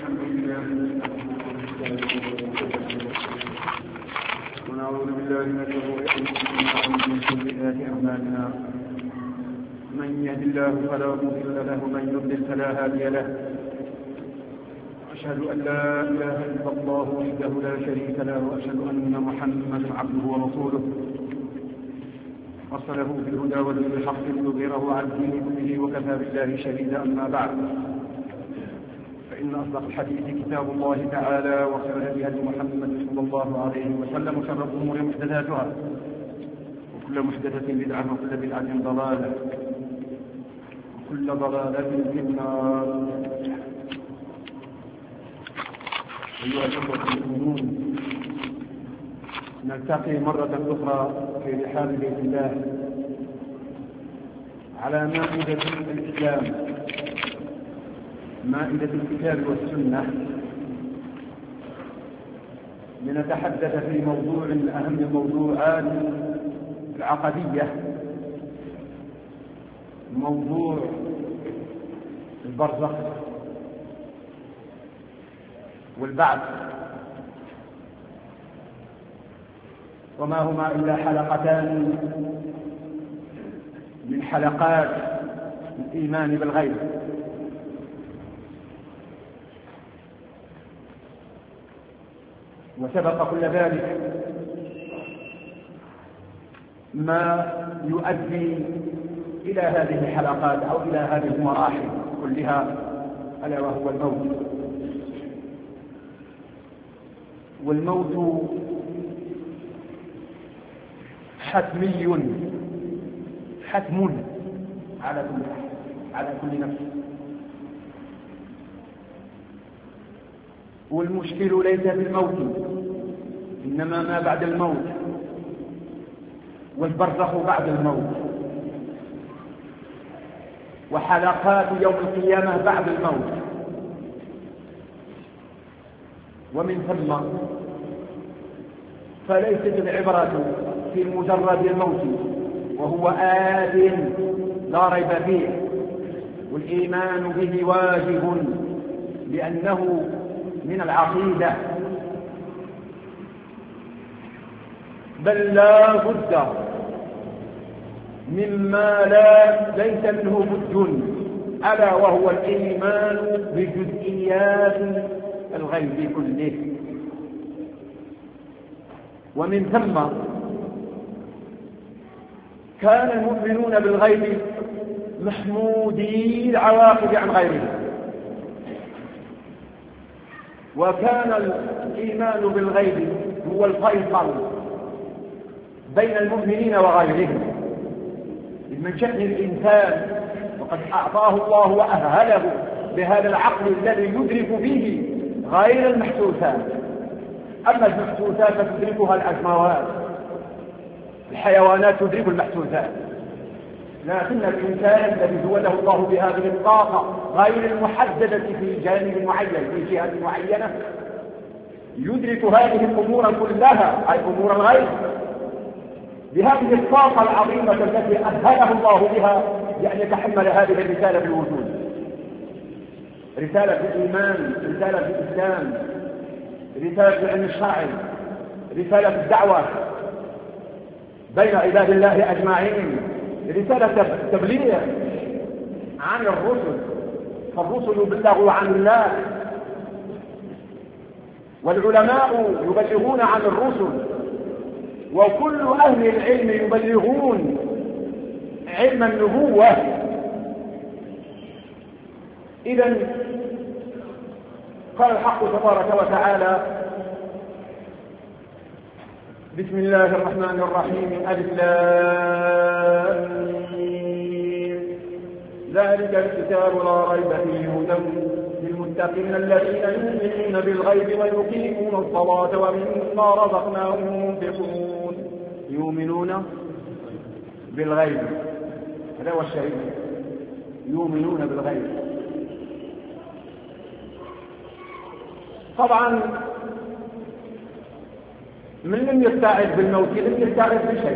ونعوذ بالله من شرور انفسنا ومن سيئات اعمالنا. من يهد الله فلا مضل له ومن يضلل فلا هادي له. أشهد أن لا إله إلا الله وحده لا شريك له وأشهد أن محمدا عبده ورسوله أرسله بالهدى ودين الحق ليظهره على الدين كله وكفى بالله شهيدا. أما بعد، فإن أصدق الحديث كتاب الله تعالى وخير الهدي هدي محمد صلى الله عليه وسلم وشر الأمور محدثاتها وكل محدثة بدعة وكل بدعة ضلالة وكل ضلالة في النار. أيها الأخوة المؤمنون، نلتقي مرة أخرى في رحاب بيت الله على مائدة الإسلام، مائدة الكتاب والسنة، لنتحدث في موضوع من أهم الموضوعات العقدية، موضوع البرزخ والبعث، وما هما إلا حلقتان من حلقات الإيمان بالغيب. وسبق كل ذلك ما يؤدي إلى هذه الحلقات أو إلى هذه المراحل كلها، ألا وهو الموت. والموت حتمي، حتم على كل نفس. والمشكل ليس في الموت، إنما ما بعد الموت، والبرزخ بعد الموت، وحلقات يوم القيامة بعد الموت. ومن ثم فليست العبرة في مجرد الموت وهو آت لا ريب فيه، والإيمان به واجب لأنه من العقيدة، بل لا بد مما ليس منه بد، ألا وهو الإيمان بجزئيات الغيب كله. ومن ثم كان المؤمنون بالغيب محمودي العواقب عن غيرهم، وكان الإيمان بالغيب هو الفيصل بين المؤمنين وغيرهم. من شأن الإنسان وقد أعطاه الله وأهله بهذا العقل الذي يدرك به غير المحسوسات. أما المحسوسات فتدركها الأسماوات، الحيوانات تدرك المحسوسات، لكن الإنسان الذي زوده الله بهذه الطاقة غير المحددة في جانب معين في جهة معينة يدرك هذه الأمور كلها، أي أمور الغيب، بهذه الطاقة العظيمة التي أهله الله بها لأن يتحمل هذه الرسالة في الوجود، رسالة الإيمان، رسالة الإسلام، رسالة العلم الشرعي، رسالة الدعوة بين عباد الله أجمعين، رسالة تبليغ عن الرسل، فالرسل يبلغوا عن الله، والعلماء يبلغون عن الرسل، وكل أهل العلم يبلغون علم النبوة. إذن قال الحق تبارك وتعالى: بسم الله الرحمن الرحيم، ألف لام ميم، ذلك الكتاب لا ريب فيه هدى للمتقين الذين يؤمنون بالغيب ويقيمون الصلاة ومما رزقناهم ينفقون. يؤمنون بالغيب، هذا هو الشهيد، يؤمنون بالغيب. طبعا من لم يستعد بالموت لم يستعد بشيء.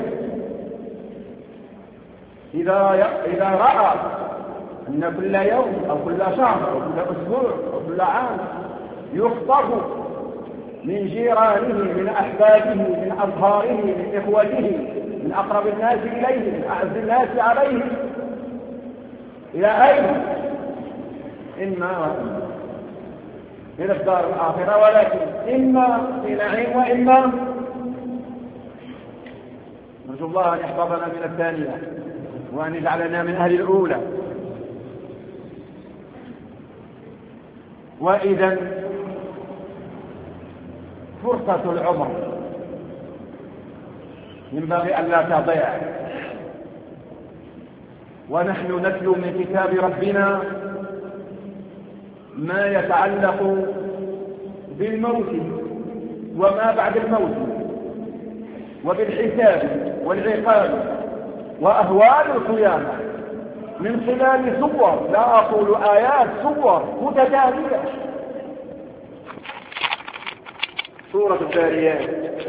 إذا رأى أن كل يوم أو كل شهر أو كل أسبوع أو كل عام يخطف من جيرانه، من أحبابه، من أصهاره، من إخوته، من أقرب الناس إليه، من أعز الناس عليه. إلى أين؟ إما إلى الدار الآخرة، ولكن إما في نعيم وإما نرجو الله أن يحفظنا من الثانية وأن يجعلنا من أهل الأولى. وإذا فرصة العمر ينبغي أن لا تضيع، ونحن نتلو من كتاب ربنا ما يتعلق بالموت وما بعد الموت وبالحساب والعقاب وأهوال القيامة من خلال صور، لا أقول آيات، صور متتالية. سورة الذاريات،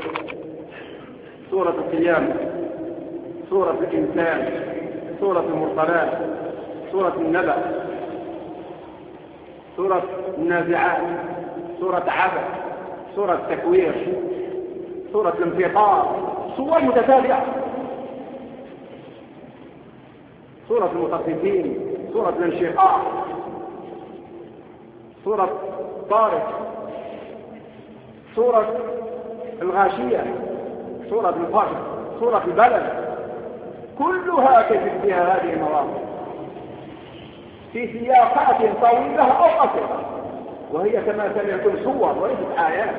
سورة القيامة، سورة الإنسان، سورة المرسلات، سورة النبأ، سورة النازعات، سورة عبس، سورة التكوير، سورة الانفطار، صور متتالية. سورة المطففين، سورة الانشقاق، سورة طارق، سورة الغاشية، سورة الفجر، سورة البلد، كلها تجد فيها هذه المواضيع في سياقات طويلة أو قصيرة، وهي كما سمعتم صور وليست آيات.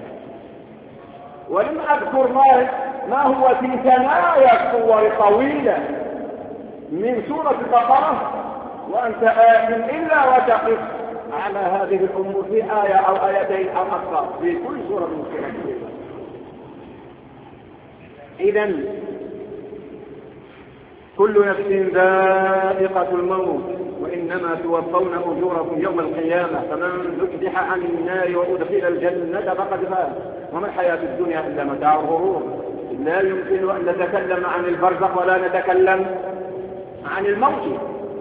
ولم أذكر ما هو في ثنايا الصور الطويلة من سورة البقرة، وأنت آمن إلا وتقف على هذه الأمور في آية أو آيتين أو أكثر في كل سورة من السورة. إذن كل نفس ذائقة الموت وإنما توفون أجوركم يوم القيامة، فمن زحزح عن النار وأدخل الجنة فقد فاز وما الحياة الدنيا إلا متاع الغرور. لا يمكن أن نتكلم عن البرزخ ولا نتكلم عن الموت،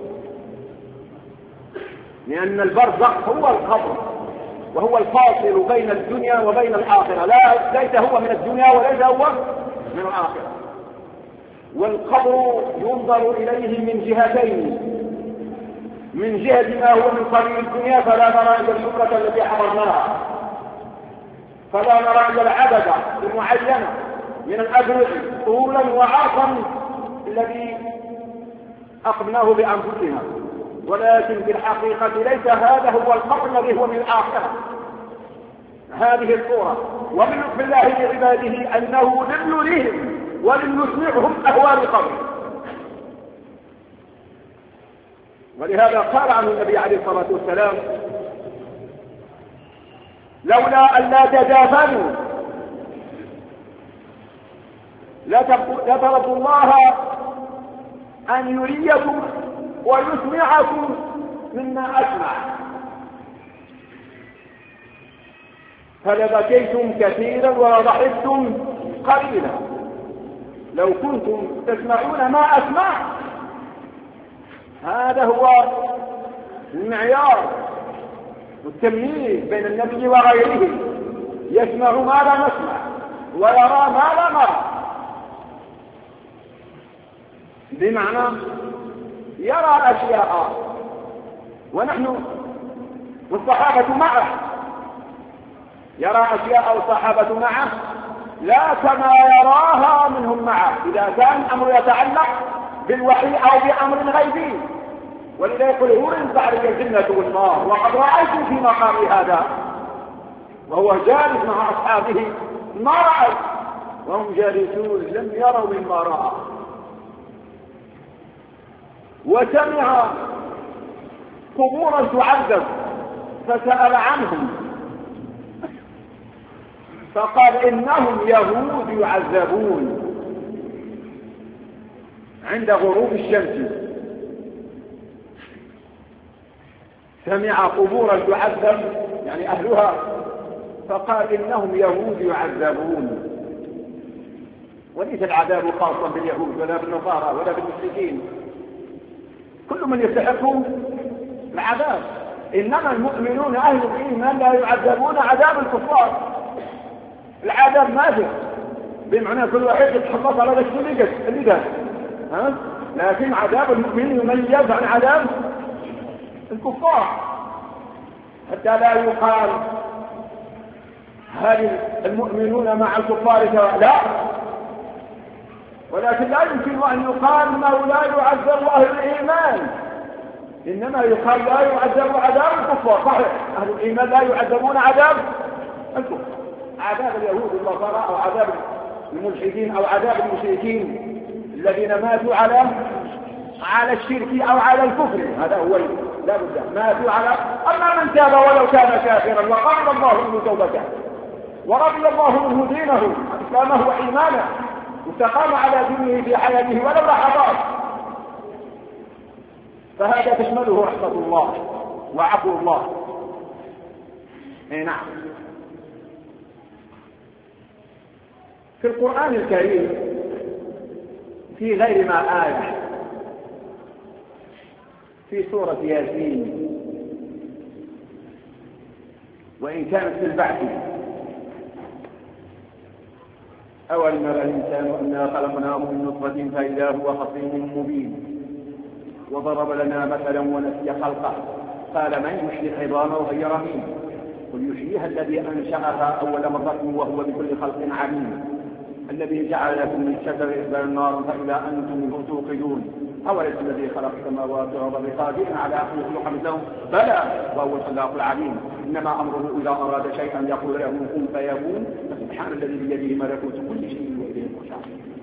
لأن البرزخ هو القبر وهو الفاصل بين الدنيا وبين الآخرة، ليس هو من الدنيا وليس هو من الآخرة. والقبر ينظر إليه من جهتين، من جهة ما هو من قبيل الدنيا فلا نرى إلا الشكرة التي حضرناها، فلا نرى إلا العبدة المعينة من الأبرق طولا وعرضا الذي أقمناه بأنفسنا، ولكن في الحقيقة ليس هذا هو القبر الذي هو من الآخرة. هذه الصورة ومن لطف الله لعباده أنه لم نريهم ولم نسمعهم أهوال القبر. ولهذا قال عنه النبي عليه الصلاة والسلام: لولا أن لا تدافنوا لطلبت الله أن يريكم ويسمعكم مما أسمع، فلبكيتم كثيرا ولضحكتم قليلا. لو كنتم تسمعون ما أسمع، هذا هو المعيار والتمييز بين النبي وغيره، يسمع ما لا نسمع ويرى ما لا نرى، بمعنى يرى الأشياء ونحن والصحابة معه، يرى أشياء والصحابة معه لا كما يراها منهم معه إذا كان الأمر يتعلق بالوحي أو بأمر غيبي. ولذا يقول: هو إن تعرف الجنة والنار وقد رأيت في مقام هذا، وهو جالس مع أصحابه ما رأوا وهم جالسون لم يروا مما رأى. وسمع قبورا تعذب فسأل عنهم فقال: إنهم يهود يعذبون عند غروب الشمس. سمع قبورا تعذب يعني أهلها، فقال: إنهم يهود يعذبون. وليس العذاب خاصا باليهود ولا بالنصارى ولا بالمشركين، كل من يستحق العذاب، إنما المؤمنون أهل الإيمان لا يعذبون عذاب الكفار. العذاب ما في بمعنى كل واحد يتحفظ على ذلك اللي ده لكن عذاب المؤمنين يميز عن عذاب الكفار، حتى لا يقال هل المؤمنون مع الكفار سواء، لا، ولكن لا يمكن أن يقال أنه لا يعذب أهل الإيمان، إنما يقال لا يعذب عذاب الكفار. صحيح أهل الإيمان لا يعذبون عذاب الكفار، عذاب اليهود والنصارى أو عذاب الملحدين أو عذاب المشركين الذين ماتوا على الشرك أو على الكفر، هذا هو لا بد ماتوا على. أما من تاب ولو كان كافرا وقبل الله منه توبته ورضي الله منه دينه إسلامه وإيمانه واستقام على دينه في حياته ولو لحظات، فهذا تشمله رحمة الله وعفو الله. نعم. في القرآن الكريم في غير ما آية في سورة ياسين، وإن كانت في البعث: أولم يرى الإنسان أنا خلقناه من نطفة فإذا هو خصيم مبين وضرب لنا مثلا ونسي خلقه قال من يحيي العظام وهي رميم قل يحييها الذي أنشأها أول مرة وهو بكل خلق عليم الذي جعل لكم من شجر الإخبار نارا فإذا أنتم منه توقدون أوليس الذي خلق السماوات والأرض بقادر على أن يخلق مثلهم بلى وهو الخلاق العليم إنما أمره إذا أراد شيئا يقول له كن فيكون فسبحان الذي بيده ملكوت كل شيء وإليه الرجعة.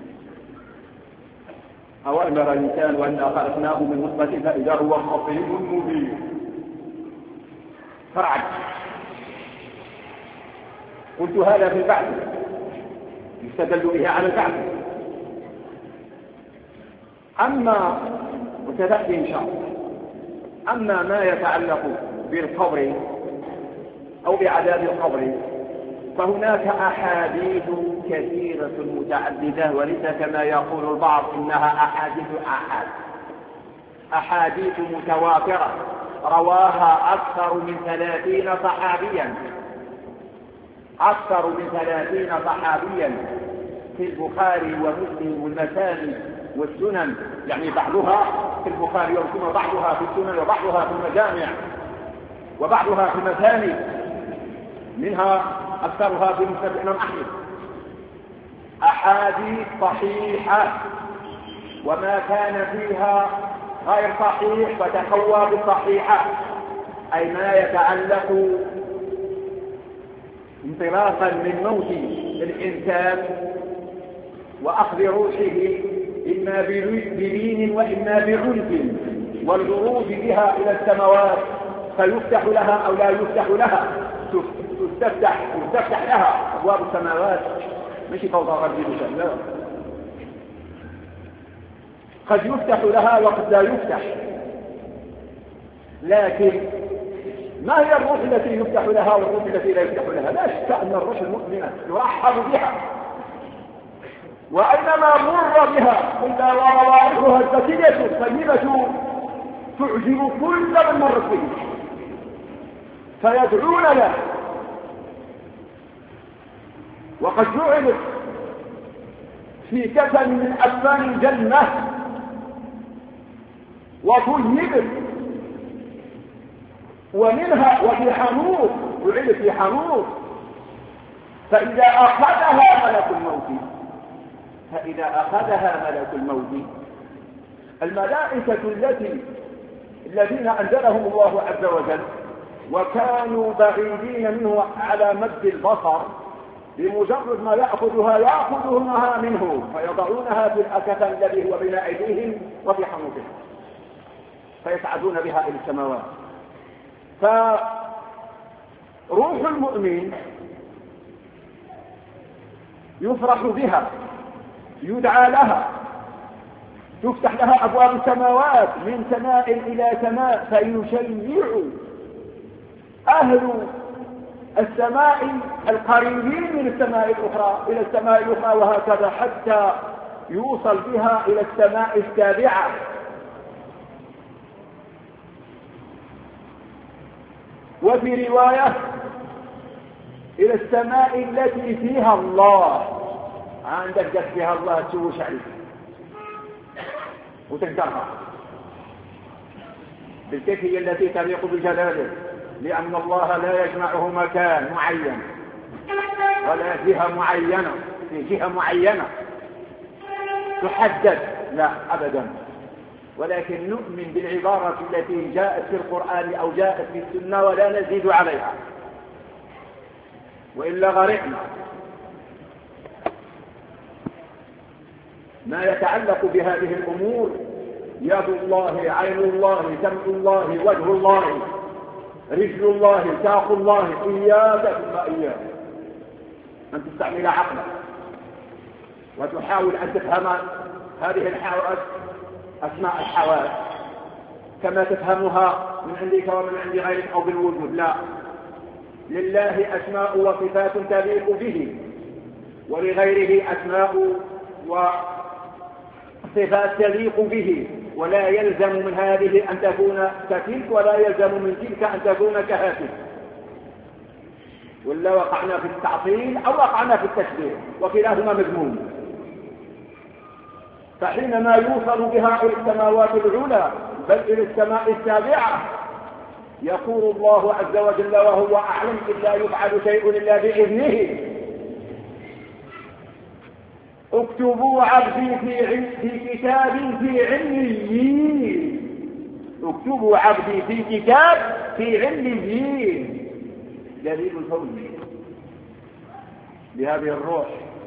أولم يرى الإنسان أنا خلقناه من نطفة فإذا هو خصيم مبين. فرعا قلت هذا في البعث يستدل به على البعث. أما وتأتي إن شاء الله أما ما يتعلق بالقبر أو بعذاب القبر فهناك أحاديث كثيرة متعددة وليس كما يقول البعض إنها أحاديث متواترة رواها أكثر من 30 صحابيا في البخاري ومسلم والمساني والسنن، يعني بعضها في البخاري ومسلم بعضها في السنن وبعضها في المجامع وبعضها في المساني، منها أكثرها في مسند الإمام أحمد. أحاديث صحيحة وما كان فيها غير صحيح فتقوى بالصحيحة، أي ما يتعلق انطلاقا من موت الإنسان وأخذ روحه إما بلين وإما بعنف والجروج بها إلى السماوات فيفتح لها أو لا يفتح لها، تفتح لها أبواب السماوات، مش فوضى غربي لا، قد يفتح لها وقد لا يفتح. لكن ما هي الروح التي يفتح لها والروح التي لا يفتح لها؟ لا شك أن الروح المؤمنة يرحب بها وأينما مر بها إلا وروائحها الزكية الطيبة تعجب كل من مر به فيدعون له. وقد جعلت في كفن من أكفان الجنة وطيبت ومنها وفي حنوط، جعلت في حنوط فإذا أخذها ملك الموت الملائكة الذين أنزلهم الله عز وجل وكانوا بعيدين منه على مد البصر، بمجرد ما يأخذونها منه فيضعونها في الأكفان الذي هو بين أيديهم وفي حنوطهم فيسعدون بها إلى السماوات. فروح المؤمن يفرح بها، يدعى لها، تفتح لها أبواب السماوات من سماء إلى سماء فيشيع أهل السماء القريبين من السماء الأخرى إلى السماء الأخرى وهكذا حتى يوصل بها إلى السماء السابعة. وفي رواية إلى السماء التي فيها الله. عندك جت فيها الله تشوش عليك وتقدرها، بالكيف هي التي تليق بجلاله، لأن الله لا يجمعه مكان معين ولا جهة معينة في جهة معينة تحدد، لا أبدا، ولكن نؤمن بالعبارة التي جاءت في القرآن أو جاءت في السنة ولا نزيد عليها، وإلا غرقنا. ما يتعلق بهذه الأمور يد الله، عين الله، سمع الله، وجه الله، رجل الله، ساق الله، إياك ثم إياك أن تستعمل عقلك وتحاول أن تفهم هذه الحواس، أسماء الحواس كما تفهمها من عندك ومن عند غيرك أو بالوجود. لا، لله أسماء وصفات تليق به، ولغيره أسماء وصفات تليق به، ولا يلزم من هذه أن تكون كتلك، ولا يلزم من تلك أن تكون كهاتف، ولا وقعنا في التعطيل أو وقعنا في التشبيه، وكلاهما مذموم. فحينما يوصل بها إلى السماوات العلى بل إلى السماء السابعة يقول الله عز وجل وهو أعلم إذ لا يفعل شيء إلا بإذنه: اكتبوا عبدي في كتاب في عليين. اكتبوا عبدي في كتاب في عليين. دليل الفوز بهذه الروح،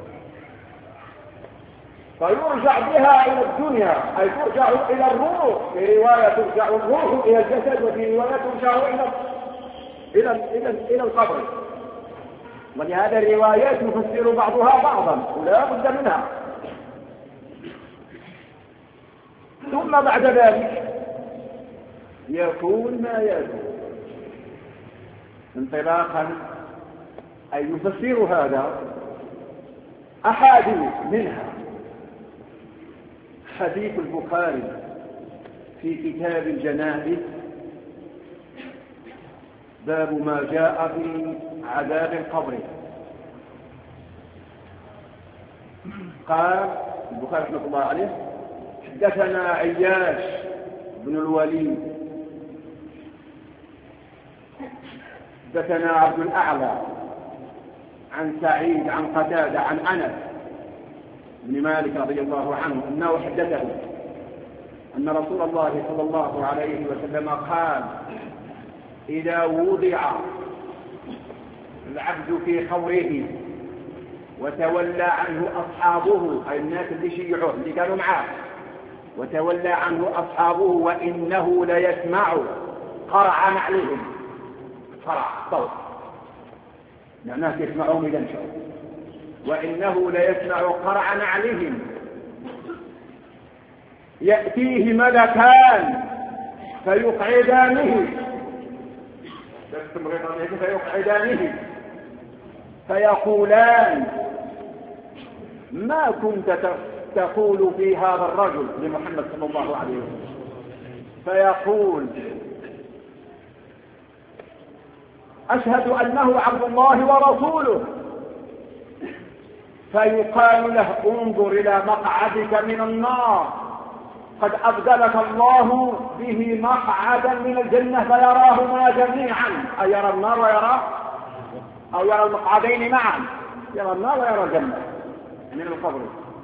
فيرجع بها إلى الدنيا، أي ترجع إلى الروح. في رواية ترجع الروح إلى الجسد، وفي رواية ترجع إلى القبر. ولهذا الروايات يفسر بعضها بعضا ولا بد منها. ثم بعد ذلك يكون ما يكون انطلاقا، أي يفسر هذا أحاديث، منها حديث البخاري في كتاب الجنائز باب ما جاء في عذاب القبر. قال البخاري رحمه الله عليه: حدثنا عياش بن الوليد، حدثنا عبد الأعلى عن سعيد عن قتادة عن أنس بن مالك رضي الله عنه أنه حدثه أن رسول الله صلى الله عليه وسلم قال: إذا وضع العبد في قبره وتولى عنه أصحابه، أي الناس اللي شيعوه اللي كانوا معاه، وتولى عنه أصحابه وإنه ليسمع قرع نعلهم، قرع صوت الناس يسمعون إذا انشأوا، وإنه ليسمع قرع نعلهم، يأتيه ملكان فيقعدانه فيقولان: ما كنت تقول في هذا الرجل، لمحمد صلى الله عليه وسلم، فيقول: أشهد أنه عبد الله ورسوله. فيقال له: انظر إلى مقعدك من النار، قد أبدلك الله به مقعدا من الجنة، فيراهما جميعا، أي يرى النار ويرى، أو يرى المقعدين معا، يرى النار ويرى الجنة من القبر.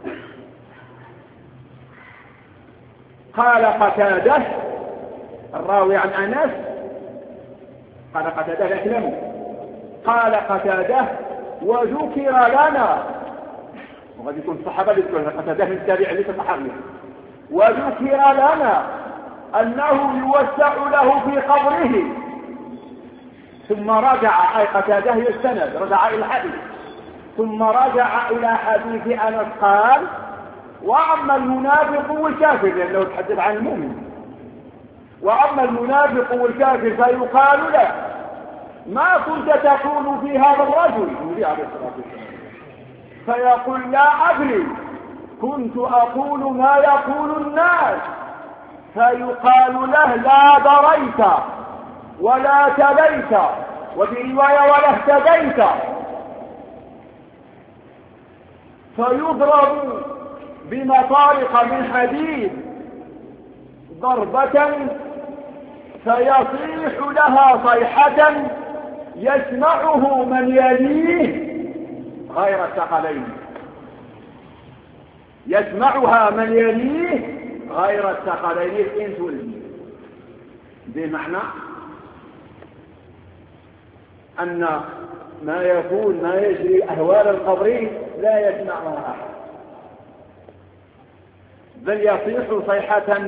قال قتادة الراوي عن أنس، قال قتادة الأسلم، قال قتادة: وذكر لنا، وقد يكون الصحابة يذكرون قتادة من التابع ليس صحابيا، وذكر لنا أنه يوسع له في قبره. ثم رجع، أي قتادة يستند، رجع إلى الحديث، ثم رجع إلى حديث أنس قال: وأما المنافق والكافر، لأنه يتحدث عن المؤمن، وأما المنافق والكافر فيقال له: ما كنت تقول في هذا الرجل، النبي عليه الصلاة والسلام، فيقول: لا أدري، كنت أقول ما يقول الناس. فيقال له: لا دريت، ولا تبيت، وفي رواية ولا اهتديت، فيضرب بمطارق من حديد ضربة فيصيح لها صيحة يسمعه من يليه غير الثقلين، يسمعها من يليه غير الثقلين الإنس والجن. بمعنى أن ما يجري أهوال القبر لا يسمعها أحد، بل يصيح صيحة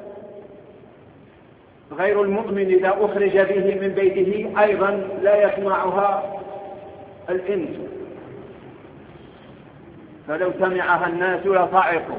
غير المؤمن إذا أخرج به من بيته أيضا لا يسمعها الإنس، فلو سمعها الناس لصعقوا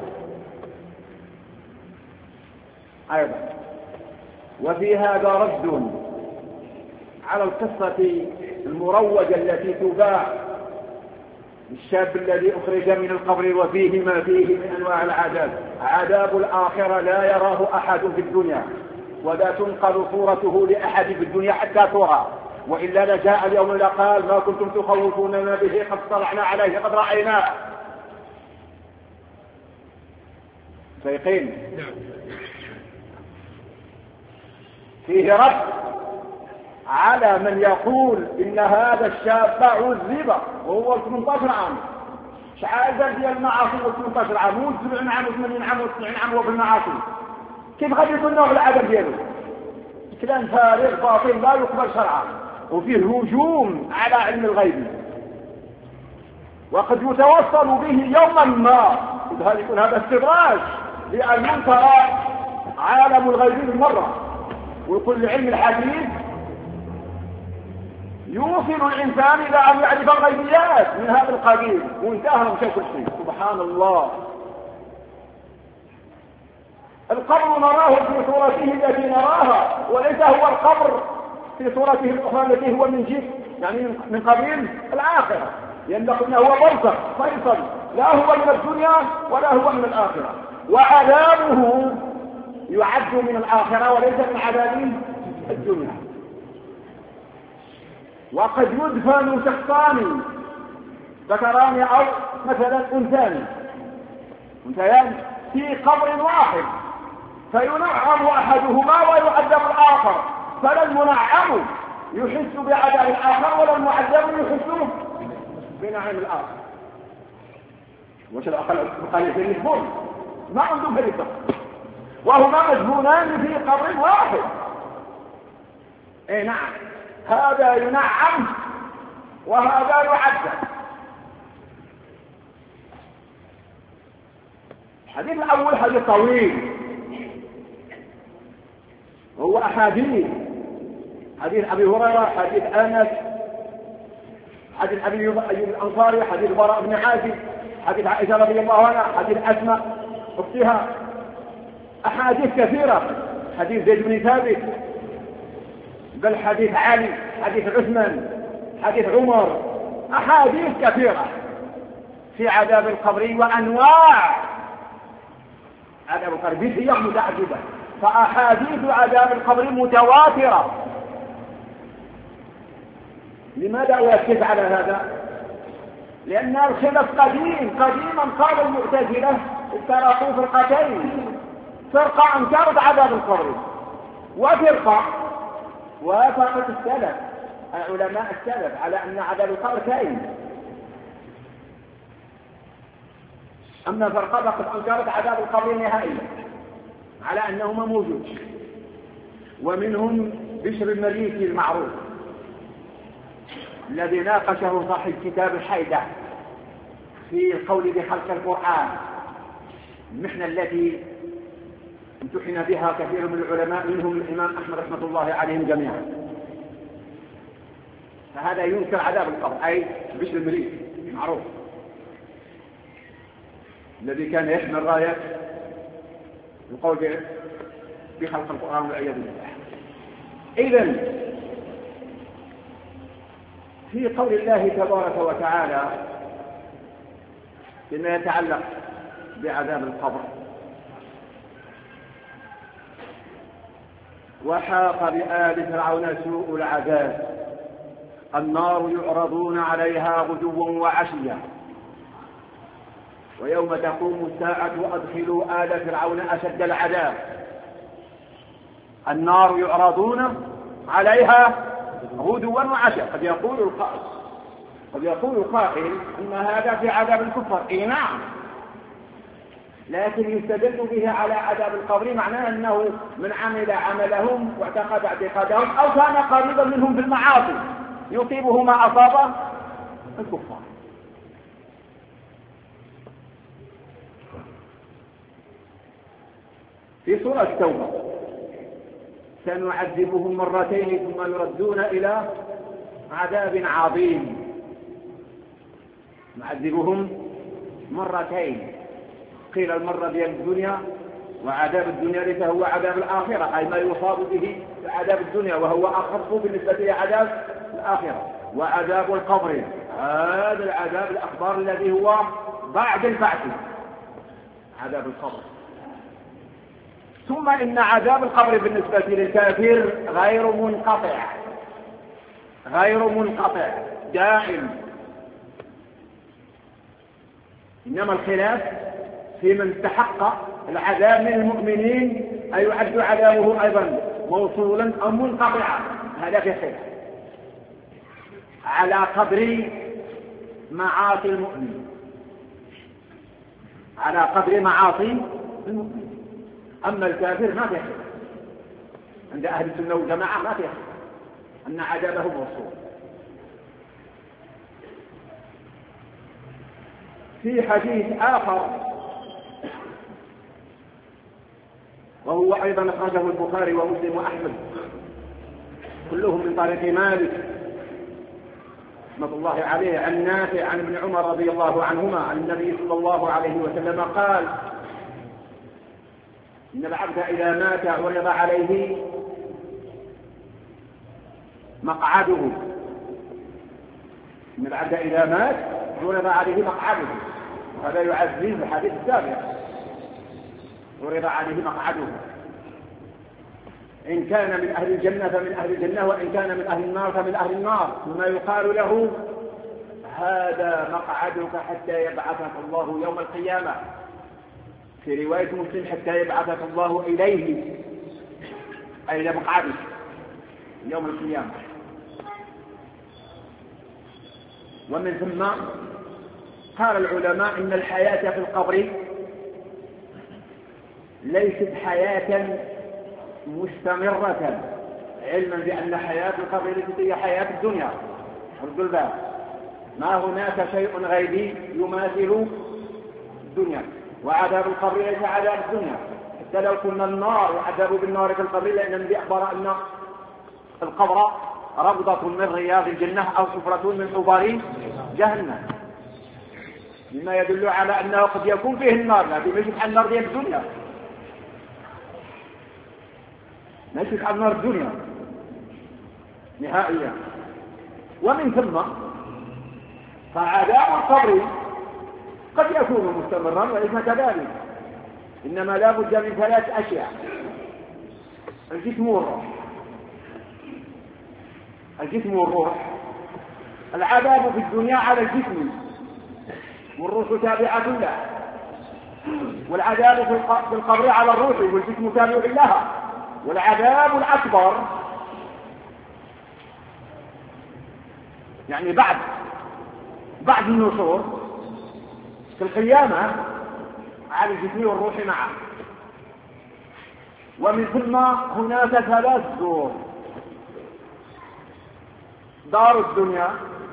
أيضا. وفي هذا رد على القصة المروجة التي تباع الشاب الذي أخرج من القبر وفيه ما فيه من أنواع العذاب. عذاب الآخرة لا يراه أحد في الدنيا، ولا تنقل صورته لأحد في الدنيا حتى ترى، وإلا لجاء اليوم لقال ما كنتم تخوفوننا به قد اطلعنا عليه قد رأيناه. سيقين فيه رد على من يقول إن هذا الشاب عذب وهو 18 عام، شعائر ديال المعاصي 18 عام و7 عام و80 عام و90 عام وفي المعاصي، كيف غادي يكون نوع العذاب ديالو؟ كلام فارغ باطل لا يقبل شرعا، وفيه هجوم على علم الغيب، وقد يتوصل به يوما ما إذا يكون هذا استدراج لأن ينكر عالم الغيب بالمرة. ويقول العلم الحديث يوصل الإنسان إلى أن يعرف الغيبيات من هذا القبيل، وانتهى من كل شيء. سبحان الله. القبر نراه في صورته التي نراها، وليس هو القبر في صورته الأخرى التي هو من جهة يعني من قبيل الآخرة، لأن قلنا هو برزخ فيصل، لا هو من الدنيا ولا هو من الآخرة، وعذابه يعد من الآخرة وليس من عذاب الدنيا. وقد يدفن شخصان ذكران أو مثلا أنثيان في قبر واحد، فينعم أحدهما ويعذب الآخر، فلا المنعم يحس بعذاب الآخر ولا المعذب يحس بنعم الآخر. وش الأقل في النسبون ما عندهم فريقة، وهما مدفونان في قبر واحد. اي نعم، هذا ينعم وهذا يعذب. الحديث الأول حديث طويل، هو أحاديث، حديث أبي هريرة، حديث أنس، حديث أبي أيوب الأنصاري، حديث براء بن عازب، حديث عائشة رضي الله عنها، حديث أسماء أختها، أحاديث كثيرة، حديث زيد بن ثابت، بل حديث علي، حديث عثمان، حديث عمر، أحاديث كثيرة في عذاب القبر وأنواع عذاب القبر هي متعددة، فأحاديث عذاب القبر متواترة. لماذا أركز على هذا؟ لأن الخلاف قديما قال المعتزلة افترقوا فرقتين، فرقة أنكرت عذاب القبر، وفرقة وافقت السلف علماء السلف على أن عذاب القبر كائن. أما فرقة قد أنكرت عذاب القبر نهائيا على أنه ما موجود. ومنهم بشر المريسي المعروف الذي ناقشه صاحب كتاب الحيدة في القول بخلق القرآن، المحنة التي امتحن بها كثير من العلماء منهم الإمام أحمد رحمة الله عليهم جميعا. فهذا ينكر عذاب القبر، أي بشر المريسي معروف الذي كان يحمل راية القول بخلق القرآن والعياذ بالله. إذن في قول الله تبارك وتعالى فيما يتعلق بعذاب القبر: وحاق بآل فرعون سوء العذاب النار يعرضون عليها غدوا وعشيا ويوم تقوم الساعة أدخلوا آل فرعون أشد العذاب. النار يعرضون عليها غدوا وعشيا. قد يقول قائل أن هذا في عذاب الكفر. نعم، لكن يستدل به على عذاب القبر، معناه أنه من عمل عملهم واعتقد اعتقادهم أو كان قريبا منهم في المعاصي يصيبه ما أصاب الكفار. في سورة التوبة سنعذبهم مرتين ثم يردون إلى عذاب عظيم. نعذبهم مرتين، قيل المرة ديال الدنيا، وعذاب الدنيا ليس هو عذاب الآخرة، أي ما يصاب به في عذاب الدنيا وهو أخف بالنسبة لعذاب الآخرة. وعذاب القبر هذا العذاب الأكبر الذي هو بعد البعث، عذاب القبر. ثم إن عذاب القبر بالنسبة للكافر غير منقطع دائم، إنما الخلاف في من استحق العذاب من المؤمنين أيعد عذابه أيضا موصولا أو منقطعا، هذا في خلاف على قدر معاصي المؤمن، على قدر معاصي المؤمن. أما الكافر ما في خلاف عند أهل السنة والجماعة، ما في خلاف أن عذابه موصول. في حديث آخر وهو أيضا أخرجه البخاري ومسلم وأحمد كلهم من طريق مالك رحمة الله عليه عن نافع عن ابن عمر رضي الله عنهما عن النبي صلى الله عليه وسلم قال: إن العبد إذا مات عرض عليه مقعده. إن العبد إذا مات عرض عليه مقعده، وهذا يعزز الحديث السابق، عرض عليه مقعده، إن كان من أهل الجنة فمن أهل الجنة، وإن كان من أهل النار فمن أهل النار، ثم يقال له: هذا مقعدك حتى يبعثك الله يوم القيامة. في رواية مسلم: حتى يبعثك الله إليه، أي إلى مقعدك يوم القيامة. ومن ثم قال العلماء إن الحياة في القبر ليست حياة مستمرة، علما بأن حياة القبر ليست هي حياة الدنيا. رد الباب، ما هناك شيء غيبي يماثل الدنيا، وعذاب القبر ليس عذاب الدنيا. حتى لو كنا النار وعذاب بالنار في القبر، لأن النبي أخبر أن القبر روضة من رياض الجنة أو حفرة من حفر جهنم، مما يدل على أنه قد يكون فيه النار، لكن ليس على النار ديال الدنيا، ليس على النار الدنيا نهائيا. ومن ثم فعذاب القبر قد يكون مستمرا وليس كذلك، إنما لا بد من ثلاث أشياء: الجسم والروح. الجسم والروح، العذاب في الدنيا على الجسم والروح تابعة له، والعذاب في القبر على الروح والجسم تابع لها. والعذاب الأكبر يعني بعد النشور في القيامة على الجسم والروح معا. ومن ثم هناك ثلاث دور: دار الدنيا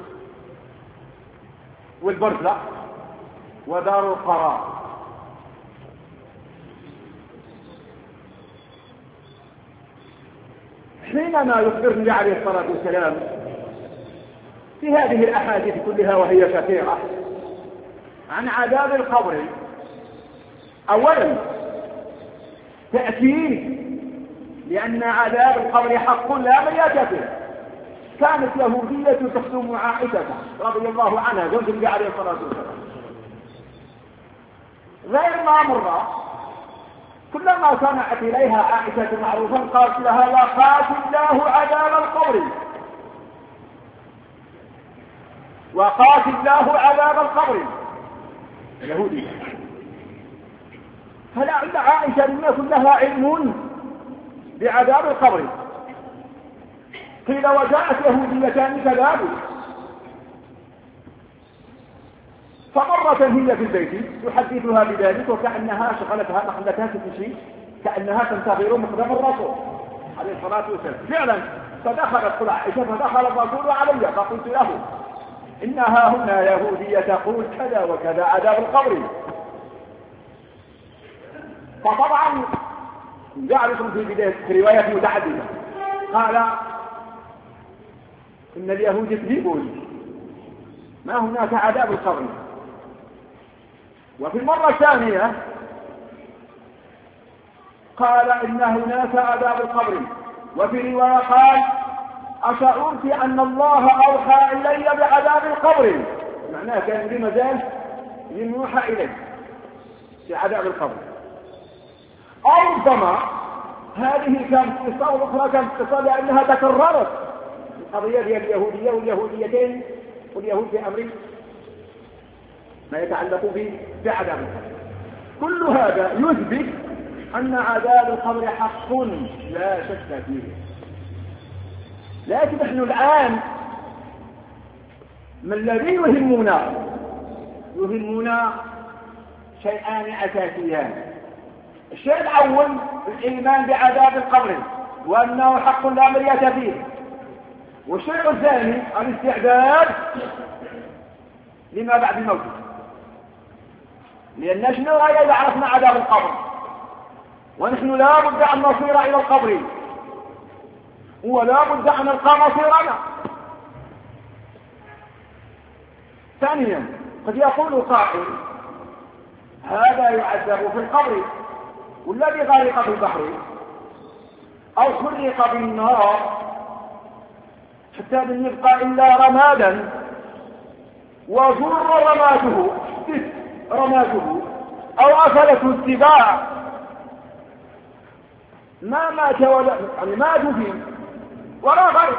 والبرزخ ودار القرار. حينما يخبر النبي عليه الصلاة والسلام في هذه الأحاديث كلها وهي كثيرة عن عذاب القبر، أولا تأكيد لأن عذاب القبر حق لا مرية فيه. كانت يهودية تخدم عائشة رضي الله عنها زوج النبي عليه الصلاة والسلام، غير ما مر كلما سمعت إليها عائشة معروفا قالت لها وقاتل الله عذاب القبر، وقاتل الله عذاب القبر يهودي. فلعل عائشة لم يكن لها علم بعذاب القبر. قيل وجاءت يهوديتان كذلك، فمرة هي في البيت تحدثها بذلك وكأنها شغلتها محلتها تمشي كأنها تنتظر مقدم الرسول عليه الصلاة والسلام. فعلا فدخلت عائشة فدخل الرسول علي فقلت له إنها هنا يهودية تقول كذا وكذا عذاب القبر. فطبعا جعلتم في بداية رواية متعددة قال إن اليهود يكذبون ما هناك عذاب القبر. وفي المرة الثانية قال إن هناك عذاب القبر. وفي رواية قال أشعرت أن الله أوحى إلي بعذاب القبر، معناه كان لي مجال يوحى إليه بعذاب القبر. أو ربما هذه كانت قصة والأخرى كانت قصة لأنها تكررت القضية هي اليهودية واليهوديتين واليهود في أمر ما يتعلق بعذاب القبر. كل هذا يثبت أن عذاب القبر حق لا شك فيه. لكن نحن الآن ما الذي يهمنا شيئان أساسيان. الشيء الأول الإيمان بعذاب القبر وأنه حق لا مرية فيه، والشيء الثاني الاستعداد لما بعد الموت، لأن شنو إذا عرفنا عذاب القبر ونحن لا بد أن نصير إلى القبر ولا بد أن نلقى مصيرنا. ثانيا قد يقول قائل هذا يعذب في القبر والذي غرق في البحر أو خرق بالنار حتى لم يبقى إلا رمادا وزر رماده أو أكلته السباع ما مات ولا يعني ما دفن ولا غرق،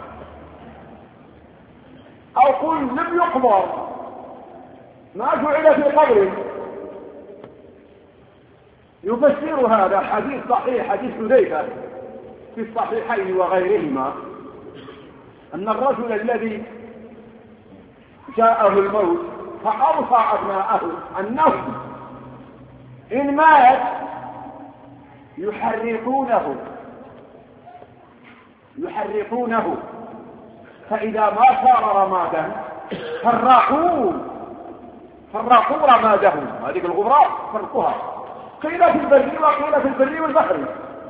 أو قل لم يقبر ما جعل في قبره. يفسر هذا حديث صحيح حديث حذيفة في الصحيحين وغيرهما أن الرجل الذي جاءه الموت فأوصى أبناءه أنه إن مات يحرقونه فإذا ما صار رمادا فرقوا رماده، هذه الغبرات فرقوها، قيل في البر وقيل في البر والبحر،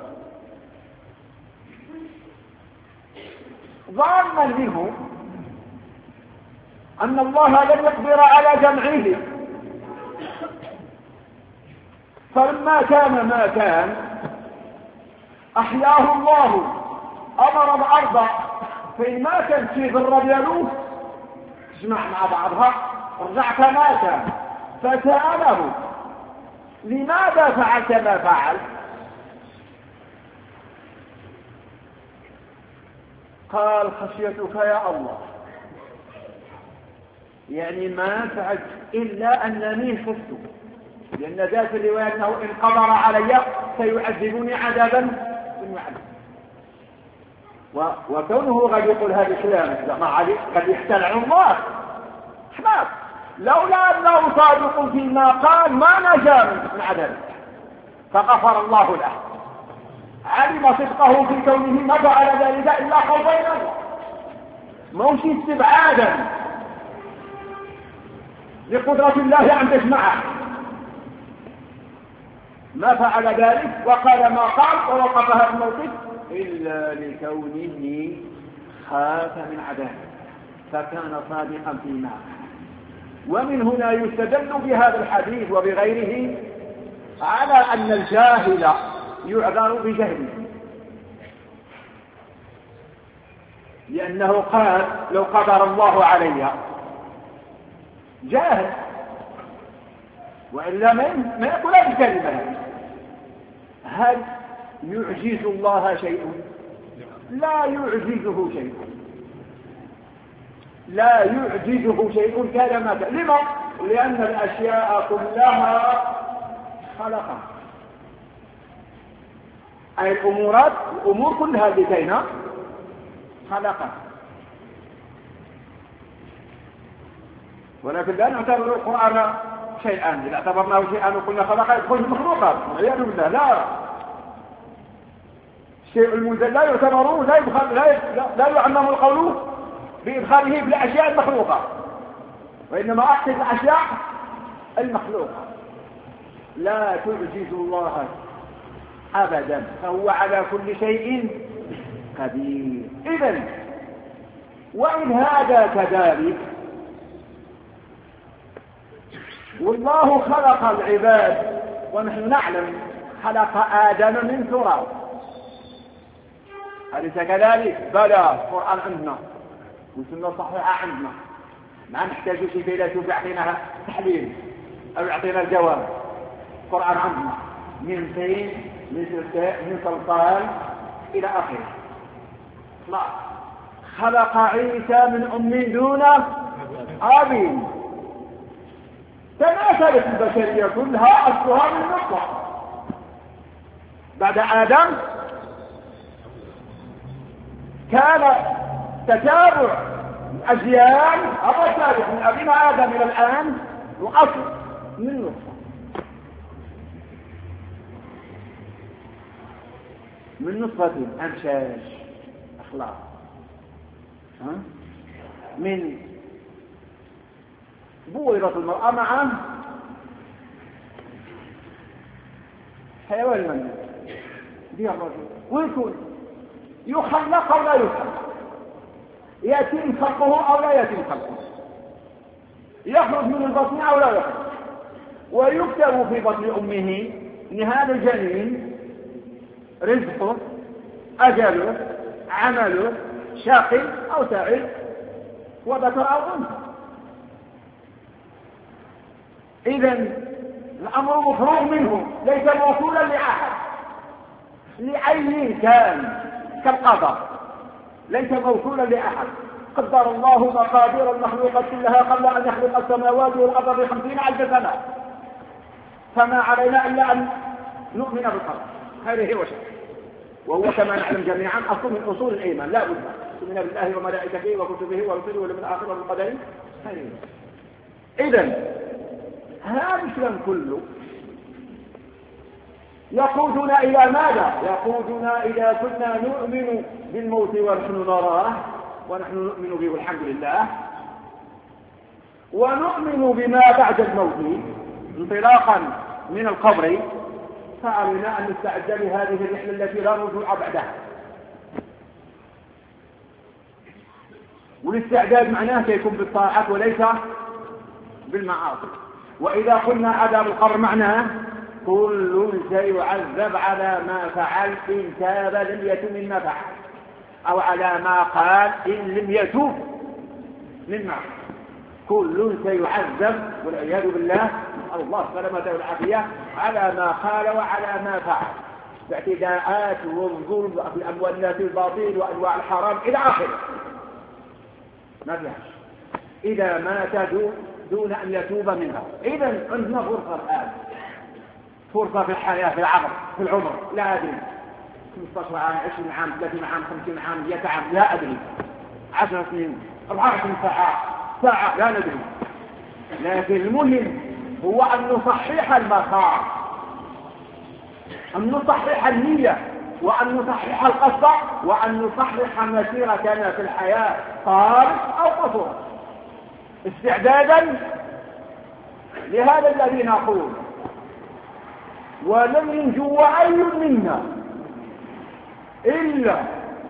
ظنا منه أن الله لم يقدر على جمعه، فلما كان ما كان أحياه الله، أمر الأرض فإما كان في ذرة ديالو تجمع مع بعضها رجع كما كان، فسأله لماذا فعلت ما فعل؟ قال خشيتك يا الله، يعني ما فعلت إلا أنني خفت، لأن ذات الرواية أنه إن قدر علي سيعذبني عذابا يعذب. وكونه قد يقول هذا الكلام مع علي قد يحتلع الله حماس، لولا أنه صادق فيما قال ما نجا من عذابه فغفر الله له. علم صدقه في كونه ما فعل ذلك إلا خوفا منه، موش استبعادا لقدرة الله أن تسمعه، ما فعل ذلك وقال ما قال ووقفها الموقف إلا لكونه خاف من عذابه فكان صادقا فيما قال. ومن هنا يستدل بهذا الحديث وبغيره على أن الجاهل يعذر بجهله، لأنه قال لو قدر الله علي جاهل، وإلا ما يقول هذه الكلمة. هل يعجز الله شيء؟ لا يعجزه شيء، لا يعجزه شيء كان ما كان. لما؟ لأن الأشياء كلها خلقها، أي الأمور كلها لدينا خلقها. ولكن لا نعتبر القرآن شيئا، إذا اعتبرناه شيئا وقلنا خلقه يدخل في المخلوقات والعياذ بالله. لا، الشيء المنزل لا يعتبر، لا يعمم القول بإدخاله في الأشياء المخلوقة، وإنما أقصد الأشياء المخلوقة. لا تعجز الله أبدا، فهو على كل شيء قدير. إذن وإن هذا كذلك، والله خلق العباد ونحن نعلم خلق آدم من تراب، أليس كذلك؟ بلى، القرآن عندنا والسنة صحيحة عندنا، ما نحتاج شي فيلسوف يعطينا تحليل أو يعطينا الجواب. القرآن عندنا من طين، من صلصال إلى آخره. لا، خلق عيسى من أم دون أب، تناسلت البشرية كلها أصلها من نطفة. بعد آدم كان تتابع الأجيال الرسالة من أبينا آدم إلى الآن وأصل من نطفة، من نطفة أمشاج أخلاق، من بويضة المرأة مع حيوان المنزل دي الرجل، ويكون يخلق أو لا يخلق، يتم خلقه أو لا يتم خلقه، يخرج من البطن أو لا يخرج، ويكتب في بطن أمه إن هذا الجنين رزقه، أجله، عمله، شاقي أو سعيد، وذكر أو أنثى. إذن الأمر مفروغ منه، ليس موصولا لأحد، لأي كان كالقدر، ليس موصولا لأحد. قدر الله مقادير المخلوقات كلها قبل أن يخلق السماوات والأرض ب50,000 سنة، فما علينا إلا أن نؤمن بالقدر خيره وشره، وهو كما نعلم جميعا أصل من أصول الإيمان، لا بد تؤمن بالله وملائكته وكتبه ورسله واليوم الآخر والقدر خيره. إذن هذا الكلام كله يقودنا إلى ماذا؟ يقودنا إذا كنا نؤمن بالموت ونحن نراه ونحن نؤمن به والحمد لله، ونؤمن بما بعد الموت انطلاقا من القبر، فعلينا أن نستعد لهذه الرحلة التي لا رجوع بعدها. والاستعداد معناه سيكون بالطاعات وليس بالمعاصي. وإذا قلنا عذاب القبر معناه كل سيعذب على ما فعل إن تاب لم يتب مما فعل، أو على ما قال إن لم يتوب مما كل سيعذب والعياذ بالله، نسأل الله السلامة والعافية، على ما قال وعلى ما فعل، باعتداءات والظلم في أموال الناس الباطل وأنواع الحرام إلى آخره. ما فيهاش إذا مات دون أن يتوب منها. إذن عندنا فرصة الآن، فرصة في الحياة، في العمر، في العمر، لا أدري 15 عام، 20 عام، 30 عام، 50 عام، 100 عام، لا أدري، 10 سنين، 24 ساعة، لا ندري. لكن المهم هو أن نصحح المسار، أن نصحح النية، وأن نصحح القصد، وأن نصحح مسيرتنا في الحياة طارت أو قصرت، استعدادا لهذا الذي نقول ولن ينجو أي منا إلا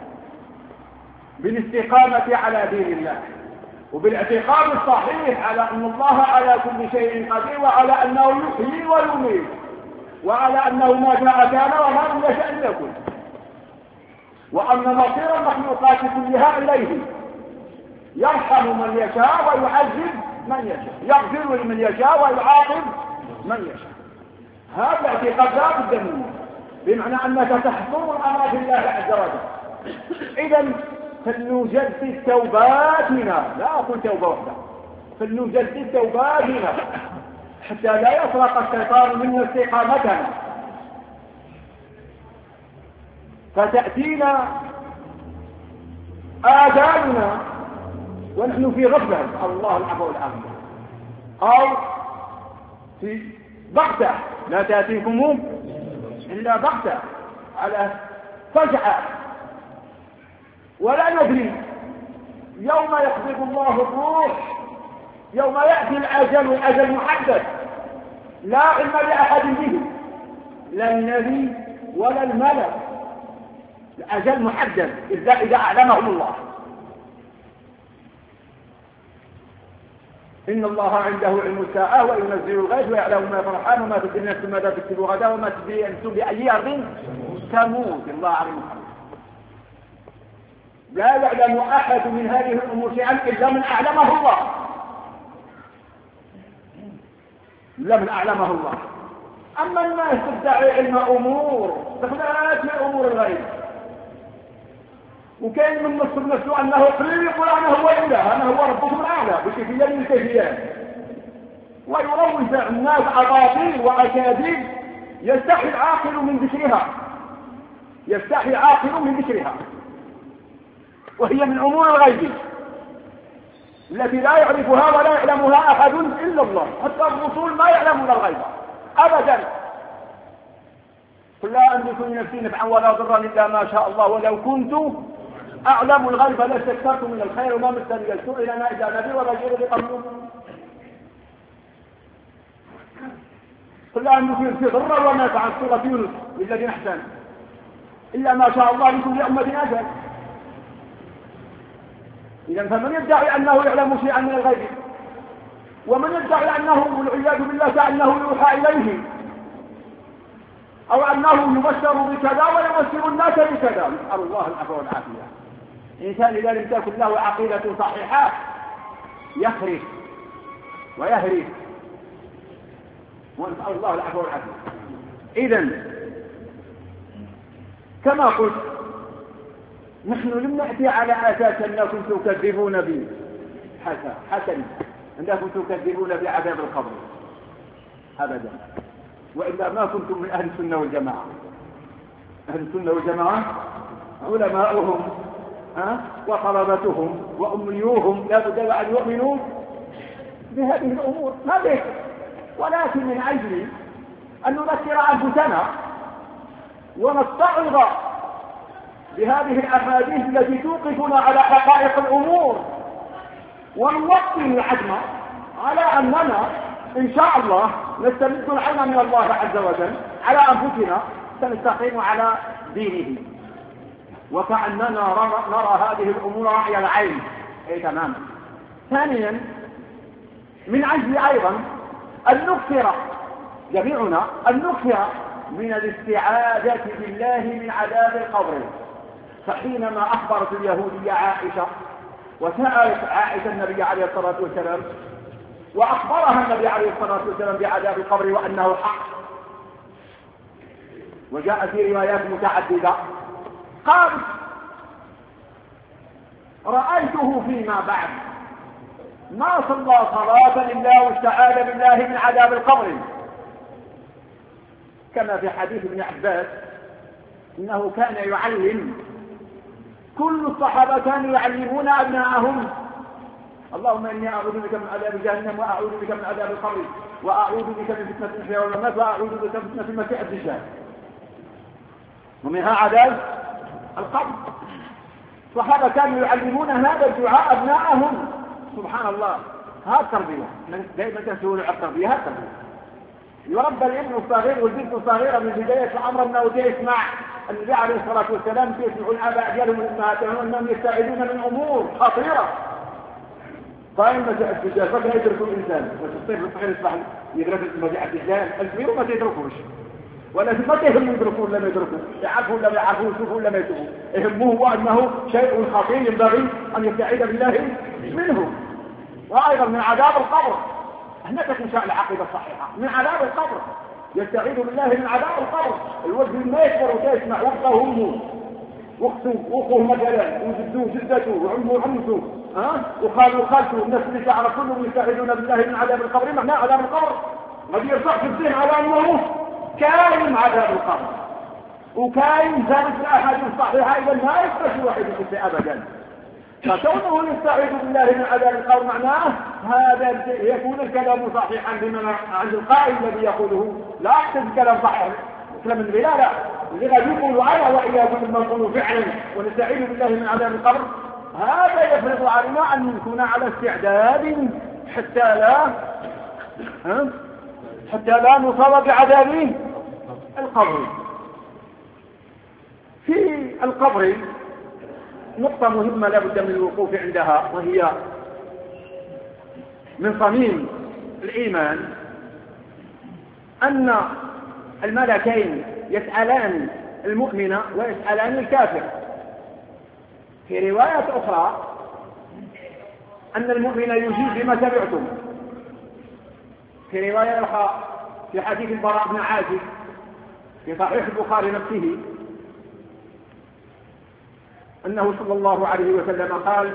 بالاستقامة على دين الله، وبالاعتقاد الصحيح على أن الله على كل شيء قدير، وعلى أنه يحيي ويميت، وعلى أنه ما شاء كان وما لم يشأ لم يكن، وأن مصير المخلوقات كلها إليه، يرحم من يشاء ويعذب من يشاء، يغفر لمن يشاء ويعاقب من يشاء. هذا اعتقاد لا بد منه، بمعنى أنك تحصر الأمر في الله عز وجل. إذن فلنجدد توباتنا، لا أقول توبة واحدة، فلنجدد توباتنا حتى لا يسرق الشيطان منا استقامتنا، فتأتينا آذاننا ونحن في غفلة، نسأل الله العفو والعافية، أو في بغتة، لا تأتيكم إلا بغتة على فجعة، ولا ندري يوم يقبض الله الروح، يوم يأتي الأجل محدد لا علم لأحد به، لا النبي ولا الملك، الأجل محدد إذا أعلمه الله. إن الله عنده علم الساعة وينزل الغيث ويعلم ما فرحان وما تدري نفس ماذا تكسب غدا وما تدري نفس بأي أرض تموت، الله عليم الخبير. لا يعلم أحد من هذه الأمور شيئا إلا من أعلمه الله، إلا من أعلمه الله. أما الناس تدعي علم أمور تخلات من أمور الغيب، وكان من نصر نفسه أنه قريب يقول أنا هو إله، أنا هو ربكم الأعلى بكيفية من الكيفيات، ويروج الناس أباطيل وأكاذيب يستحي العاقل من ذكرها، يستحي العاقل من ذكرها، وهي من أمور الغيب التي لا يعرفها ولا يعلمها أحد إلا الله، حتى الرسول ما يعلمون الغيب أبدا. قل لا أملك لنفسي نفعا ولا ضرا إلا ما شاء الله ولو كنت أعلم الغيب لاستكثرت من الخير وما مسني السوء لنا إذا نبي ورجل بقلوب. قل لا أملك لنفسي ضرا وما فعل سورة يونس للذين أحسنوا إلا ما شاء الله لكل أمة أجل. إذا فمن يدعي أنه يعلم شيئا من الغيب، ومن يدعي أنه والعياذ بالله كأنه يوحى إليه، أو أنه يبشر بكذا ويبشر الناس بكذا، نسأل الله العفو والعافية. إنسان إذا لم تكن له عقيدة صحيحة يخرف ويهرف، ونسأل الله العفو والعافية. إذن كما قلت نحن لم نأتي على أساس أنكم تكذبون بي حسن أنكم تكذبون بعذاب القبر أبدا، وإلا ما كنتم من أهل السنة والجماعة. أهل السنة والجماعة علماؤهم وطلبتهم وأمنيوهم لا بد أن يؤمنوا بهذه الأمور، ما به، ولكن من أجل أن نذكر أنفسنا ونستعرض بهذه الأحاديث التي توقفنا على حقائق الأمور، ونوطي العزم على أننا إن شاء الله نستمد العلم من الله عز وجل على أنفسنا سنستقيم على دينه، وكأننا نرى هذه الأمور رأي العين. أي تماما. ثانيا من أجل أيضا أن نكثر جميعنا أن نكثر من الاستعاذة بالله من عذاب القبر. فحينما أخبرت اليهودية عائشة وسألت عائشة النبي عليه الصلاة والسلام وأخبرها النبي عليه الصلاة والسلام بعذاب القبر وأنه حق، وجاء في روايات متعددة، قالت رأيته فيما بعد ما صلى صلاة إلا واستعاذ بالله من عذاب القبر، كما في حديث ابن عباس إنه كان يعلم، كل الصحابة كانوا يعلمون أبناءهم اللهم إني أعوذ بك من عذاب جهنم وأعوذ بك من عذاب القبر وأعوذ بك من فتنة المحيا والممات وأعوذ بك من فتنة المسيح الدجال، ومنها عذاب القبر. الصحابة كانوا يعلمون هذا الدعاء أبناءهم. سبحان الله، هذه التربية، دائما تسهل على التربية، هذه التربية. يربى الابن الصغير والبنت الصغيرة من بداية الأمر أنه يسمع النبي عليه الصلاة والسلام يسمع الآباء ديالهم وأمهاتهم أنهم يستعيذون من أمور خطيرة. قائمة الدجال فقط يدرك الإنسان، والصغير الصغير يصبح يدرك المسيح الدجال، الكبير ما يدركوش، ولكن ما تهم يدركوا ولا ما يدركوا، يعرفوا ولا ما يعرفوا، يشوفوا ولا ما يشوفوا، يهمه هو أنه شيء خطير ينبغي أن يستعيذ بالله منه. وأيضا من عذاب القبر، هنا تنشأ العقيدة الصحيحة من عذاب القبر، يستعيذ بالله من عذاب القبر. الوجه ما يكبر وتسمع وقته امه واخوه مثلا وجدوه جدته وعمه عمته وخاله خالته، الناس اللي تعرف كلهم يستعيذون بالله من عذاب القبر. معناه عذاب القبر ما بيرفعش الدين على انه كائن عذاب القبر، وكائن ثابت في الاحاديث الصحيحه، اذا ما يخرج واحد في ابدا. فكونه يستعيذ بالله من عذاب القبر معناه هذا يكون الكلام صحيحا لمن عند القائل الذي يقوله، لا احسن الكلام صحيح كلام النبي، لا اللي قد يقول انا واياكم مما نقول فعلا ونستعيذ بالله من عذاب القبر، هذا يفرض علينا ان نكون على استعداد حتى لا نصاب بعذاب القبر. في القبر نقطة مهمة لا بد من الوقوف عندها، وهي من صميم الإيمان أن الملكين يسألان المؤمن ويسألان الكافر. في رواية أخرى أن المؤمن يجيب بما سمعتم. في رواية أخرى في حديث البراء بن عازب في صحيح البخاري نفسه أنه صلى الله عليه وسلم قال: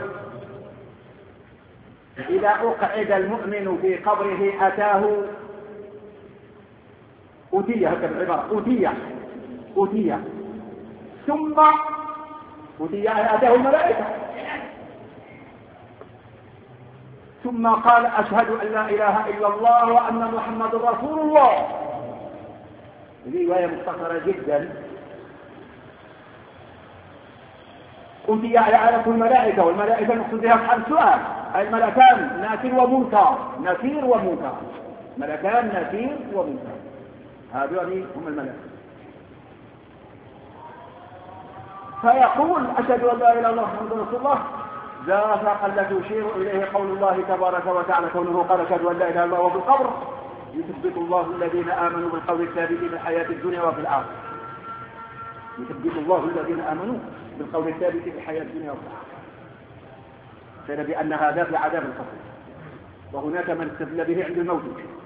إذا أقعد المؤمن في قبره أتاه أوتي، هكذا العبارة، أوتي ثم أوتي أتاه الملائكة، ثم قال: أشهد أن لا إله إلا الله وأن محمد رسول الله. هذه رواية مختصرة جدا. أوتي على الملائكة، والملائكة نقصد بها أصحاب السؤال، الملكان نكير ومنكر، نكير ومنكر، ملكان نكير ومنكر، هذول هم الملائكة. فيقول: أشهد أن لا إله إلا الله محمد رسول الله. ذاك الذي يشير إليه قول الله تبارك وتعالى كونه قال: أشهد أن لا إله إلا الله. وفي القبر يثبت الله الذين آمنوا بالقول الثابت في الحياة الدنيا وفي الآخرة. يثبت الله الذين آمنوا بالقول الثابت في الحياة الدنيا وفي الآخرة. قيل بأن هذا في عذاب القبر، وهناك من استدل به عند الموت.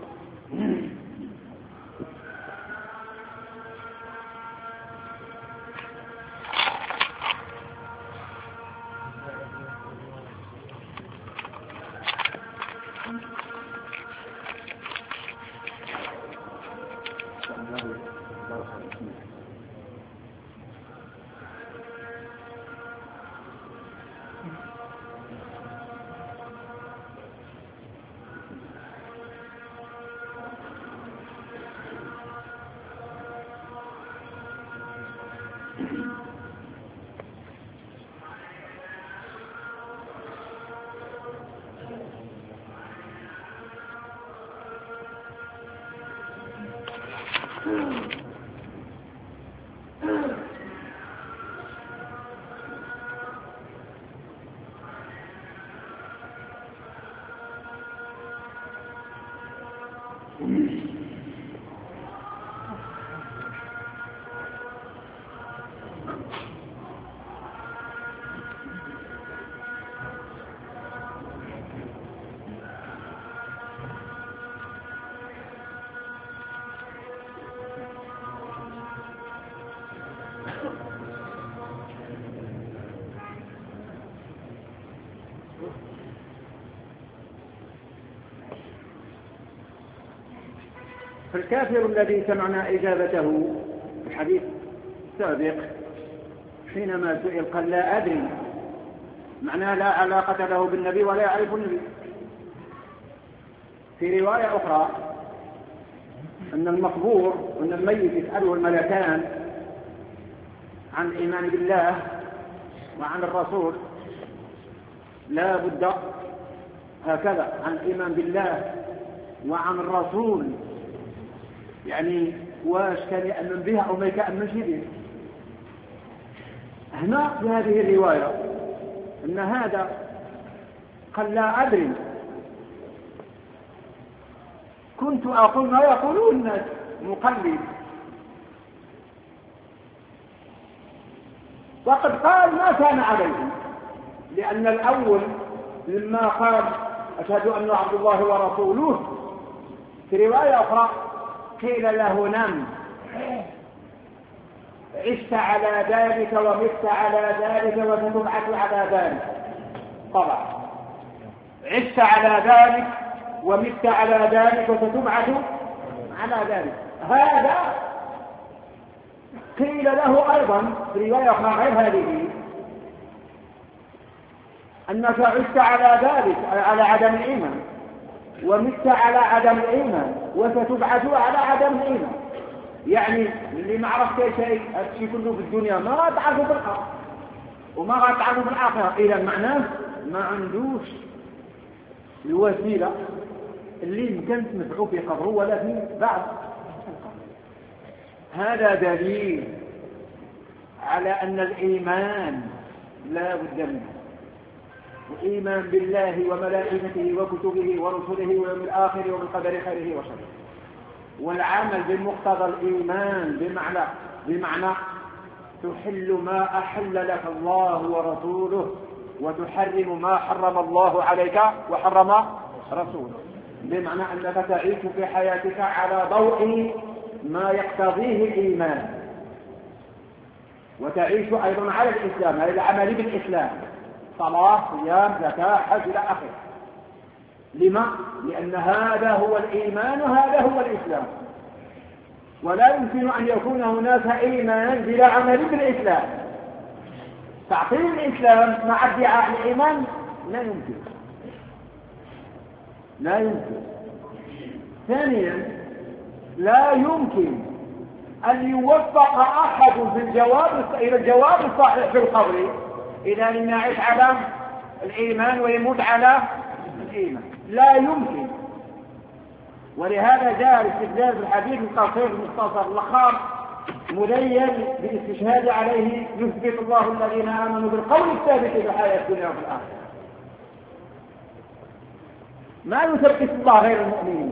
فالكافر الذي سمعنا إجابته في الحديث السابق حينما سئل قال: لا أدري، معناه لا علاقة له بالنبي ولا يعرف النبي. في رواية أخرى أن المقبور وأن الميت يسأله الملكان عن الإيمان بالله وعن الرسول، لا بد هكذا عن الإيمان بالله وعن الرسول، يعني واش كان يأمن بها أو ما يأمنش بها. هنا في هذه الرواية أن هذا قال: لا أدري، كنت أقول ما يقولون الناس، مقلد. وقد قال ما كان عليه، لأن الأول لما قال: أشهد أن عبد الله ورسوله، في رواية أخرى قيل له نم، عشت على ذلك ومت على ذلك وستبعث على ذلك. طبعا عشت على ذلك ومت على ذلك وستبعث على ذلك. هذا قيل له أيضا في رواية غير هذه أنك عشت على ذلك على عدم الإيمان ومت على عدم الإيمان وستبعث على عدم الإيمان. يعني اللي ما عرف شيء الشيء كله في الدنيا ما تعرفه في الآخرة وما تعرفه في الآخرة. إذا معناه ما عندوش الوسيلة اللي يمكن تنفعه في قبره ولا في بعد. هذا دليل على أن الإيمان لا بد منه، وإيمان بالله وملائكته وكتبه ورسله واليوم الآخر وبالقدر خيره وشره، والعمل بمقتضى الإيمان بمعنى تحل ما أحل لك الله ورسوله وتحرم ما حرم الله عليك وحرم رسوله، بمعنى أنك تعيش في حياتك على ضوء ما يقتضيه الإيمان، وتعيش أيضا على الإسلام، على العمل بالإسلام، صلاة صيام زكاة حج إلى آخره. لما؟ لأن هذا هو الإيمان وهذا هو الإسلام، ولا يمكن أن يكون هناك إيمان بلا عمل بالإسلام. تعطيل الإسلام مع ادعاء الإيمان لا يمكن. ثانيا لا يمكن أن يوفق أحد في إلى الجواب الصحيح في القبر إذا لم يعيش على الإيمان ويموت على الإيمان، لا يمكن. ولهذا جاء الاستدلال بالحديث القصير المختصر الخاص مبين بالاستشهاد عليه يثبت الله الذين آمنوا بالقول الثابت في الحياة الدنيا وفي الآخرة. ما يثبت الله غير المؤمنين،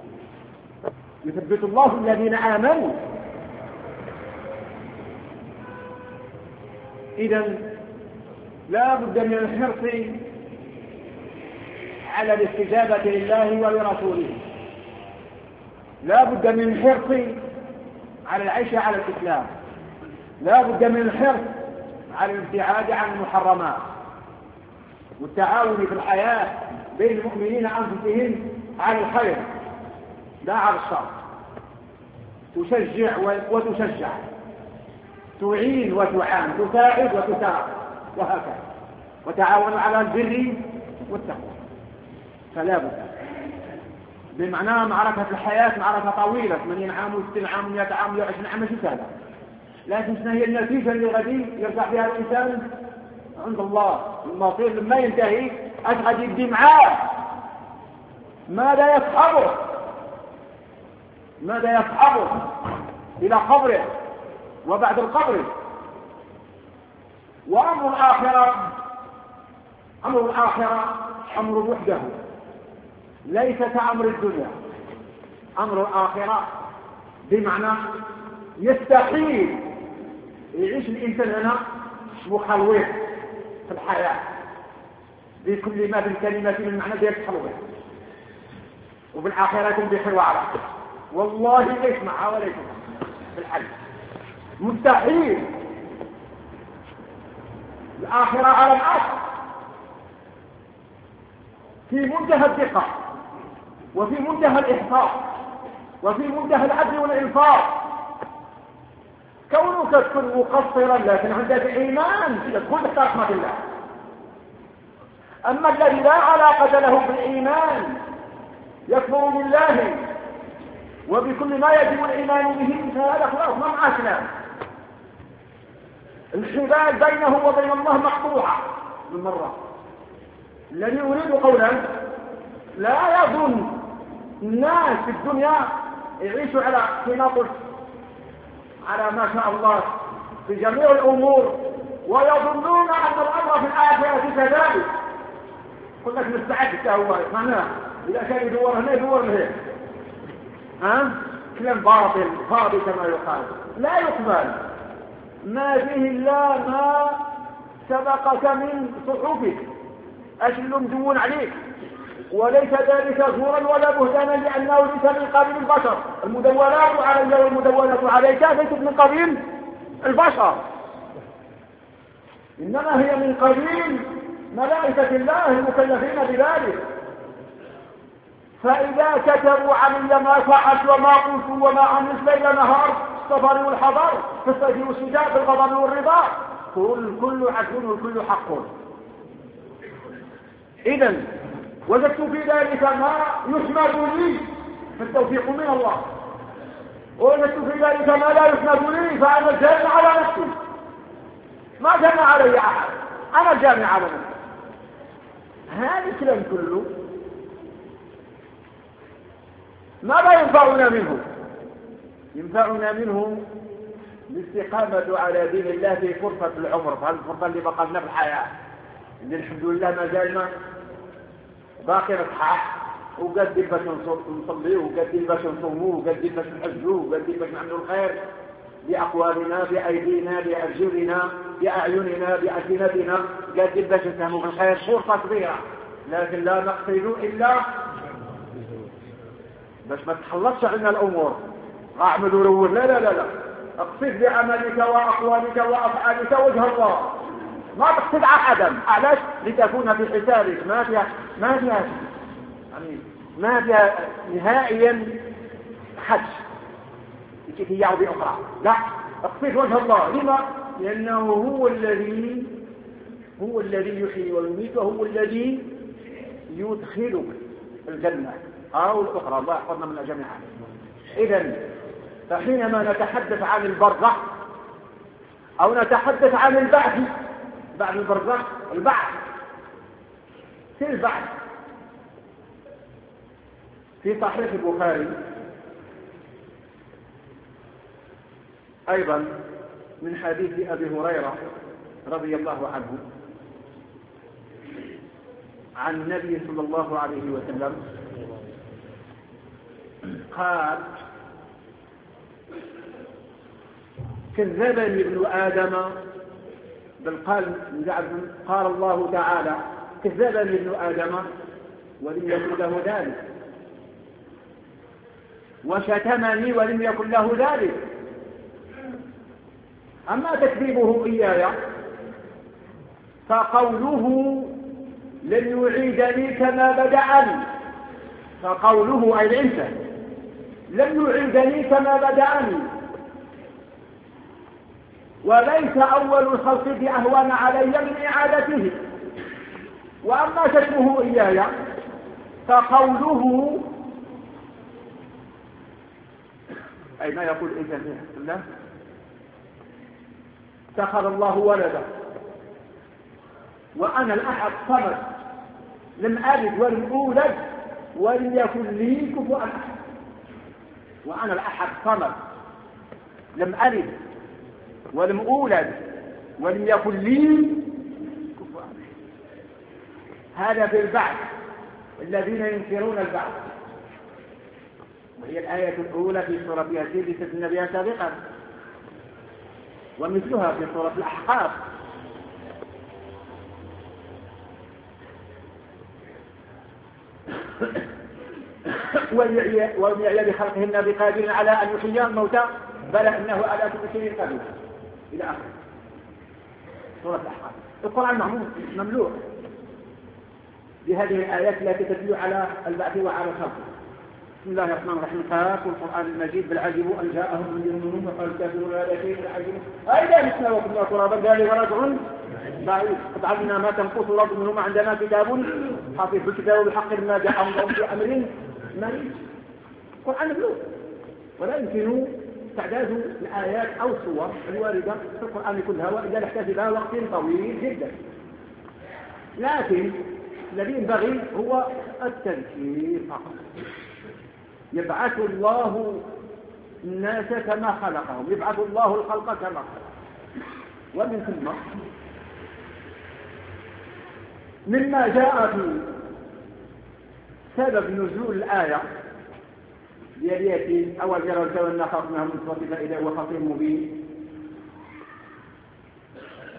يثبت الله الذين آمنوا. إذن لا بد من الحرص على الاستجابة لله ولرسوله، لا بد من الحرص على العيش على الإسلام، لا بد من الحرص على الابتعاد عن المحرمات والتعاون في الحياة بين المؤمنين أنفسهم على الخير لا على الشر، تشجع وتشجع، تعين وتعان، تساعد وتساعد، وهكذا، وتعاون على البر والتقوى. فلا بد بمعنى معركة الحياة معركة طويلة 80 عام و60 عام و100 عام و20 عام شو كذا، لكن شنو هي النتيجة اللي غادي يرجع فيها الإنسان عند الله المصير لما ينتهي؟ اش غادي يبدي معاه؟ ماذا يصحبه إلى قبره وبعد القبر؟ وأمر الآخرة أمر وحده ليس كأمر الدنيا. أمر الآخرة بمعنى يستحيل يعيش الإنسان هنا مخلوق في الحياة بكل ما بالكلمة من معنى ديال التخلوق، وبالآخرة بخير وعلا والله ليس معها ولا يسمع في الحج، مستحيل. الآخرة على الأصل في منتهى الدقة وفي منتهى الإحصاء وفي منتهى العدل والإنصاف. كونك تكون مقصرا لكن عندك إيمان تكون تحت رحمة الله. أما الذي لا علاقة له بالإيمان يكفر بالله وبكل ما يجب الإيمان به فهذا خلاص ما معاه كلام. الحبال بينه وبين الله مقطوعة من مرة. الذي أريد قولا لا يظن الناس في الدنيا يعيشوا على تناقض على ما شاء الله في جميع الأمور ويظنون أن الأمر في الآخرة كذلك. قل لك مستعد هو معناه إذا كان يدور هنا يدور هنا. كلام باطل فاضي كما يقال لا يقبل. ما فيه إلا ما سبقك من صحفك. اش اللي مدون عليك وليس ذلك زورا ولا بهتانا لأنه ليس من قبيل البشر. المدونات علي والمدونات عليك ليست من قبيل البشر، إنما هي من قبيل ملائكة الله المكلفين بذلك. فإذا كتبوا عمل ما فعلت وما قلت وما عملت ليل نهار، السفر والحضر، في الصيف والشتاء، في الغضب والرضا، كل عدل والكل حق. إذا وجدت في ذلك ما يحمد لي فالتوفيق من الله، ووجدت في ذلك ما لا يحمد لي فأنا الجاني على نفسي، ما جمع علي أحد، أنا الجاني على نفسي. هذا الكلام كله ماذا ينفعنا منه؟ ينفعنا منه الاستقامة على دين الله في فرصة العمر، في هذه الفرصة اللي بقى لنا في الحياة، اللي الحمد لله ما زالنا باقي نصحح، وقد باش نصلي، وقد باش نصوموا، وقد باش نحجوا، وقد باش نعملوا الخير بأقوالنا، بأيدينا، بأرجلنا، بأعيننا، بألسنتنا، قد باش نفهموا في الخير. فرصة كبيرة، لكن لا نقصد إلا باش ما تخلصش عنا الأمور أعمل ورور، لا لا لا لا، اقصد بعملك وأقوالك وأفعالك وجه الله، ما تقصد أحدا. علاش؟ لتكون في حسابك ما فيها يعني ما فيها نهائيا حج كيفية بأخرى، لا، اقصد وجه الله. لما؟ لأنه هو الذي يحيي ويميت، وهو الذي يدخلك الجنة أو الأخرى، الله يحفظنا من جميعا. إذن فحينما نتحدث عن البرزخ أو نتحدث عن البعث بعد البرزخ، البعث في البعث في صحيح البخاري أيضا من حديث أبي هريرة رضي الله عنه عن النبي صلى الله عليه وسلم قال: كذبني ابن آدم، بل قال الله تعالى: كذبني ابن آدم ولم يكن له ذلك، وشتمني ولم يكن له ذلك. أما تكذيبه إياي فقوله لن يعيدني كما بدأني، فقوله أي الإنسى لن يعيدني كما بدأني، وليس أول الخلق بأهون علي من إعادته. وأما شتمه إياي فقوله أي ما يقول إنسان في حق الله: اتخذ الله ولدا وأنا الأحد الصمد لم ألد ولم أولد ولم يكن لي كفوا أحد. وأنا الأحد الصمد لم ألد ولم أولد ولم يكن لي كفوا أحد. هذا في البعث، الذين ينكرون البعث، وهي الآية الأولى في سورة ياسين لتسلنا بها سابقا، ومثلها في سورة الأحقاف. ومن يعي بخلقهن بقادر على أن يحيي الموتى بل إنه على كل شيء قدير إلى آخر سورة الأحقاف. القرآن مملوء بهذه الآيات التي تدل على البعث وعلى الخلق. بسم الله الرحمن الرحيم. قاف والقرآن المجيد بل عجبوا أن جاءهم منذر منهم وقال الكافرون هذا شيء عجيب أئذا متنا وكنا ترابا ذلك رجع بعيد قد علمنا ما تنقص الأرض منهم عندنا كتاب حافظ بالكتاب بالحق ما جاءهم لهم في أمر مريض. القرآن مملوء ولا يمكن تعداد الآيات أو الصور الواردة في القرآن كلها، وإذا نحتاج إلى وقت طويل جدا. لكن الذي ينبغي هو التذكير فقط. يبعث الله الناس كما خلقهم، يبعث الله الخلق كما خلقهم. ومن ثم مما جاء في سبب نزول الآية يأتي أول يرى الكون خلقناه من صفة فإذا هو خصيم مبين،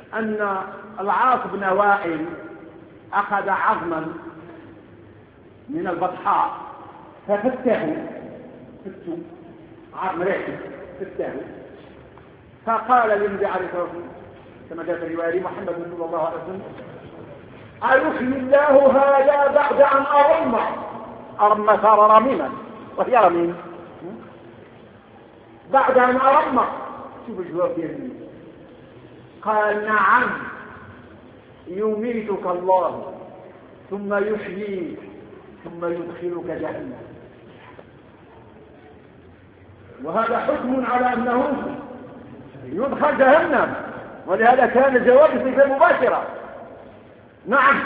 أن العاص بن وائل أخذ عظما من البطحاء ففتاه عظم ريحه فتاه، فقال للنبي عليه الصلاة والسلام كما جاء في رواية محمد صلى الله عليه وسلم: أيحيي الله هذا بعد أن أرم صار رميما، وهي رميم بعد أن أرم. شوف الجواب ديالي. قال: نعم، يميتك الله ثم يحييك ثم يدخلك جهنم. وهذا حكم على أنه يدخل جهنم، ولهذا كان الجواب بصفة مباشرة: نعم،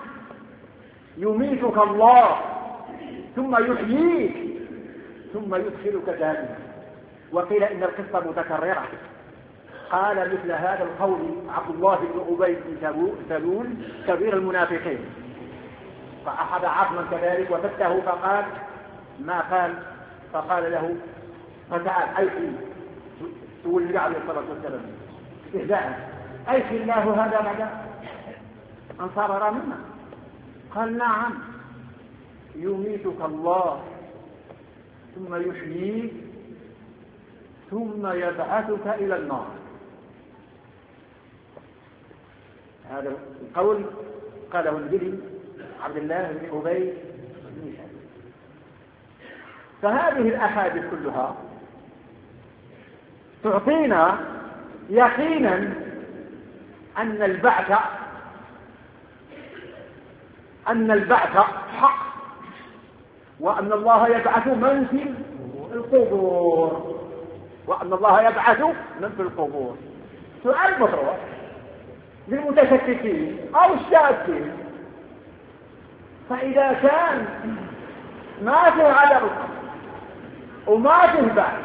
يميتك الله ثم يحييك ثم يدخلك جهنم. وقيل إن القصة متكررة. قال مثل هذا القول عبد الله بن أبي بن سلول كبير المنافقين، فأخذ عظما كذلك وفته فقال ما قال، فقال له فتعال أيحي، تقول النبي عليه الصلاة والسلام استهزاء: أيحي الله هذا بعد أن صار رامما؟ قال: نعم، يميتك الله ثم يحييك ثم يبعثك إلى النار. هذا القول قاله النبي عبد الله بن أبي بن سلول. فهذه الأحاديث كلها تعطينا يقينا أن البعث حق، وأن الله يبعث من في القبور، وأن الله يبعث من في القبور. سؤال مطروح للمتشككين أو الشاكين: فإذا كان ما في عدم وما في بعث،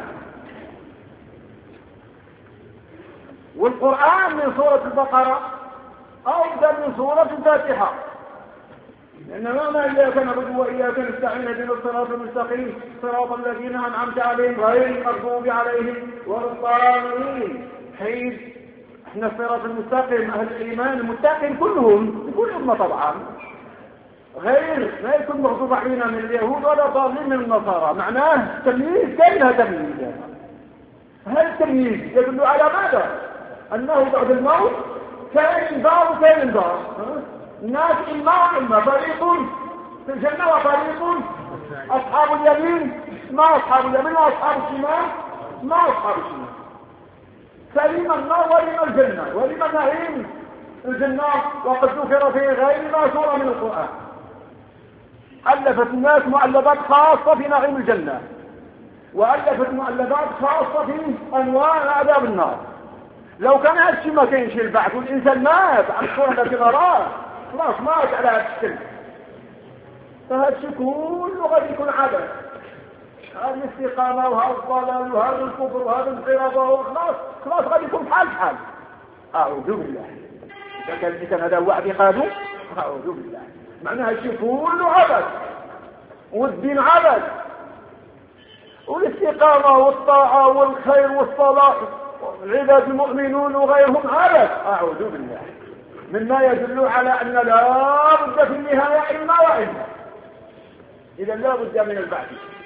والقرآن من سورة البقرة أفضل من سورة الفاتحة، لأنما ما إياك نعبد وإياك نستعين اهدنا الصراط المستقيم صراط الذين أنعمت عليهم غير المغضوب عليهم ولا الضالين. حيث احنا الصراط المستقيم أهل الإيمان المتقين كلهم، كل أمة طبعا، غير ما يكون مغضوب علينا من اليهود ولا ضالين من النصارى. معناه تمييز، كلها تمييز. هذا التمييز يدل على ماذا؟ أنه بعد الموت كائن دار وكائن دار. الناس إما فريق في الجنة وفريق أصحاب اليمين، ما أصحاب اليمين، وأصحاب الشمال ما أصحاب الشمال. فلما النار ولما الجنة ولما نعيم الجنة، وقد ذكر في غير ما سورة من القرآن. ألفت الناس مؤلفات خاصة في نعيم الجنة، وألفت مؤلفات خاصة في أنواع عذاب النار. لو كان هذا الشيء ما كاينش البعث والإنسان مات على الصورة التي نراه، خلاص مات على هذا الشيء، فهذا الشيء كله غادي يكون عبث. هذه الاستقامة وهذا الضلال وهذا الكفر وهذا الانقراض، خلاص غادي يكون بحال. أعوذ بالله. إذا كان هذا هو اعتقاده، أعوذ بالله، معناها الشيء كله عبث، والدين عبث، والاستقامة والطاعة والخير والصلاح العباد المؤمنون وغيرهم عبث. أعوذ بالله، مما يدل على أن لا بد في النهاية إما وإما. إذا لا بد من البعث.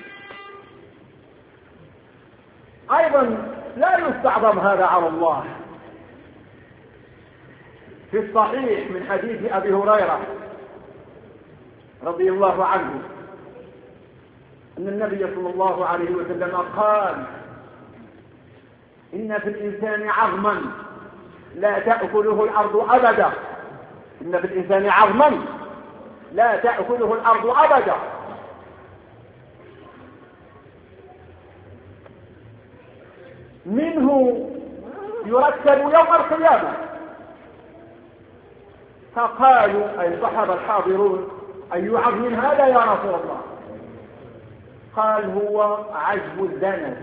أيضا لا يستعظم هذا على الله. في الصحيح من حديث أبي هريرة رضي الله عنه أن النبي صلى الله عليه وسلم قال: إن في الإنسان عظما لا تأكله الأرض أبدا. إن في الإنسان عظما لا تأكله الأرض أبدا، منه يركب يوم القيامة. فقالوا أي الصحابة الحاضرون: أي عظم هذا يا رسول الله؟ قال: هو عجب الذنب.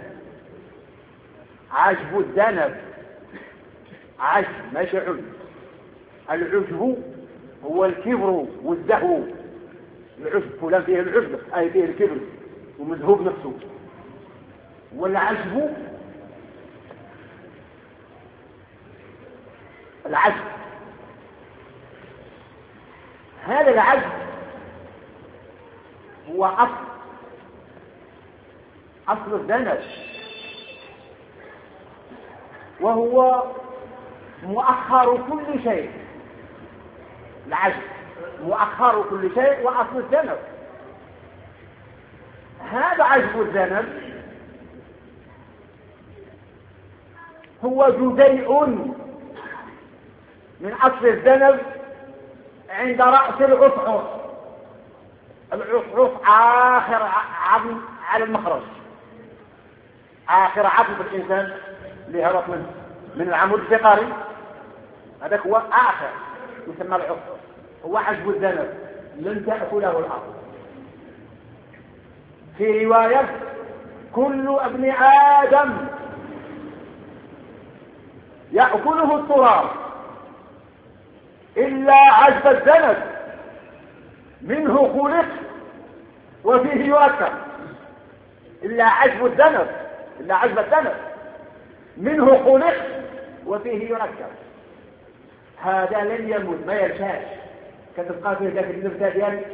عجب الذنب، عجب ماشي عجب. العجب هو الكبر والزهو. العجب فلان فيه العجب أي فيه الكبر ومذهوب نفسه. والعجب العجب، هذا العجب هو أصل الذنب، وهو مؤخر كل شيء. العجز مؤخر كل شيء وأصل الذنب. هذا عجز الذنب هو جزيء من أصل الذنب عند رأس العصعص. العصعص آخر عظم على المخرج، آخر عظم في الإنسان اللي هرب من العمود الفقري، هذا هو آخر يسمى العصعص، هو عجز الذنب لن تأكله الأرض. في رواية كل ابن آدم يأكله التراب إلا عجز الذنب منه خلق وفيه يؤكل. إلا عجز الذنب، إلا عجز الذنب منه خلق وفيه يؤكل. هذا لن يموت، ما يرشاش، كتبقى فيه ذاك النبتة ديالك.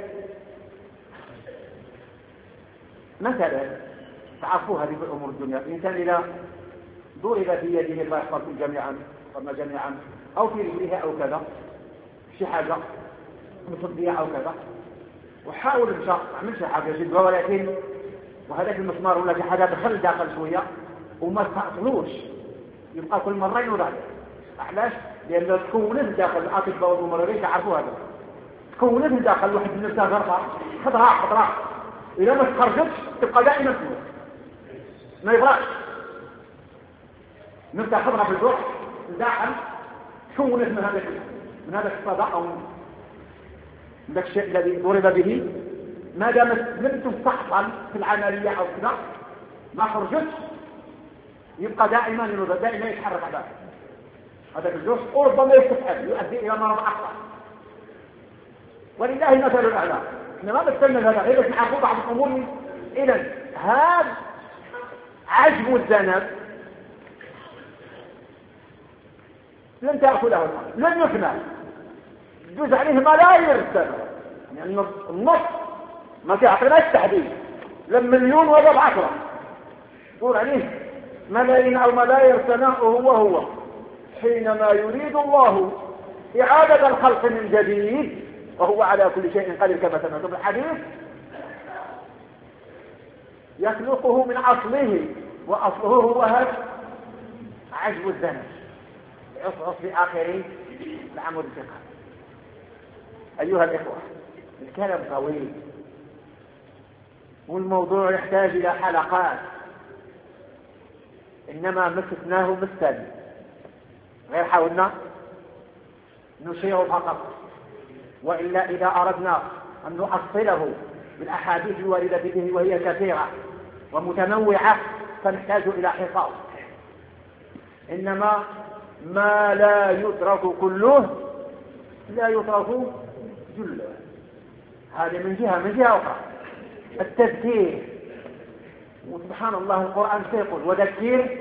مثلا تعرفوا هذه الأمور الدنيا، الإنسان إذا ضرب في يده الله يحفظكم جميعا أو في رجلها أو كذا شي حاجة مصدية أو كذا، وحاول مشى عمل شي حاجة جدوى، ولكن وهذاك المسمار ولا شي حاجة دخل داخل شوية وما تقتلوش، يبقى كل مرة ينوض. علاش؟ لأنه تكونت داخل الأطباء والممرضين تعرفوا هذا، تكونت داخل واحد من الناس غرفة خضراء إذا ما تخرجتش تبقى دائما تموت، ما يبراش نبدأ خضرة في الجرح داخل تكونت من هذا الصدى أو من ذاك الشيء الذي ضرب به. ما دامت لم تستحصل في العملية أو كذا ما خرجتش يبقى دائما ينوض، دائما يتحرك على هذا الجرح، وربما يستفعل يؤدي إلى مرض أخطر. ولله مثل الأعلى. إحنا ما بستنى هذا غير بس نعرفوا بعض الأمور. إذن هذا عجب الذنب لن تأكله الأرض، لن يفنى، يجوز عليه ملايير السنة، يعني النص ما تعطيناش تحديد، لما مليون وضع 10 يقول عليه ملايين أو ملايير سنة، هو حينما يريد الله إعادة الخلق من جديد وهو على كل شيء قدير كما سمعت في الحديث، يخلقه من أصله، وأصله هو هذا عجب الذنب، يصعص في آخره العمود الفقري. أيها الإخوة، الكلام طويل والموضوع يحتاج إلى حلقات، إنما مسكناه مثل غير حاولنا نشير فقط، وإلا إذا أردنا أن نؤصله بالأحاديث الواردة به وهي كثيرة ومتنوعة فنحتاج إلى حفاظ. إنما ما لا يترك كله لا يترك جله. هذه من جهة أخرى التذكير، وسبحان الله القرآن سيقول وذكر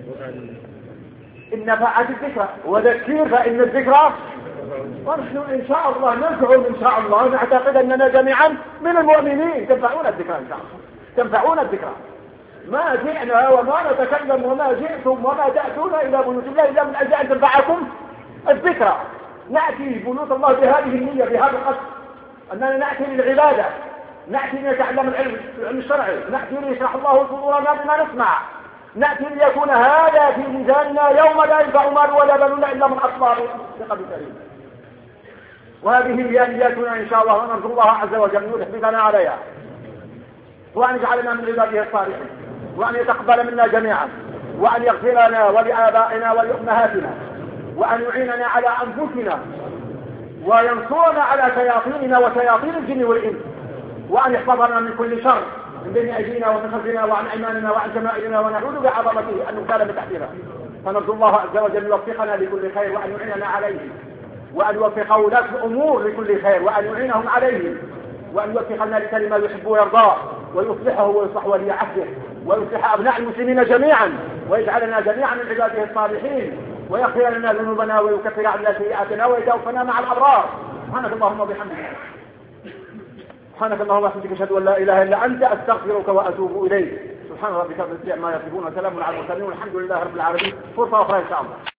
إن نفعت الذكرى، وذكر فإن الذكرى. ونحن إن شاء الله نزعم إن شاء الله نعتقد أننا جميعا من المؤمنين تنفعون الذكرى إن شاء الله، تنفعون الذكرى. ما جئنا وما نتكلم وما جئتم وما تأتون إلى بيوت الله إلا من أجل أن تنفعكم الذكرى. نأتي بيوت الله بهذه النية، بهذا القصد، أننا نأتي للعبادة، نأتي لنتعلم العلم الشرعي، نأتي ليشرح الله صدورنا بما نسمع، نأتي ليكون هذا في ميزاننا يوم لا ينفع مال ولا بنون إلا من أصلاب بقلب سليم. وهذه هي نياتنا إن شاء الله، ونرجو الله عز وجل أن يحفظنا عليها، وأن يجعلنا من عباده الصالحين، وأن يتقبل منا جميعا، وأن يغفر لنا ولآبائنا ولأمهاتنا، وأن يعيننا على أنفسنا وينصرنا على شياطيننا وشياطين الجن والإنس، وأن يحفظنا من كل شر من بين أيدينا ومن خلفنا وعن أيماننا وعن شمائلنا، ونعوذ بعظمته أن نغتال من تحتنا. فنرجو الله عز وجل يوفقنا لكل خير، وأن يعيننا عليه، وأن يوفق ولاة الأمور لكل خير، وأن يعينهم عليه، وأن يوفقنا لكل ما يحب ويرضاه، ويصلحه ويصلح ولي عهده، ويصلح أبناء المسلمين جميعا، ويجعلنا جميعا من عباده الصالحين، ويغفر لنا ذنوبنا ويكفر عنا سيئاتنا ويتوفنا مع الأبرار. سبحانك اللهم وبحمدك سبحانك اللهم وبحمدك أشهد أن لا إله إلا أنت أستغفرك وأتوب إليك. سبحان ربك رب العزة عما يصفون وسلام على المرسلين والحمد لله رب العالمين. فرصة أخرى إن شاء الله.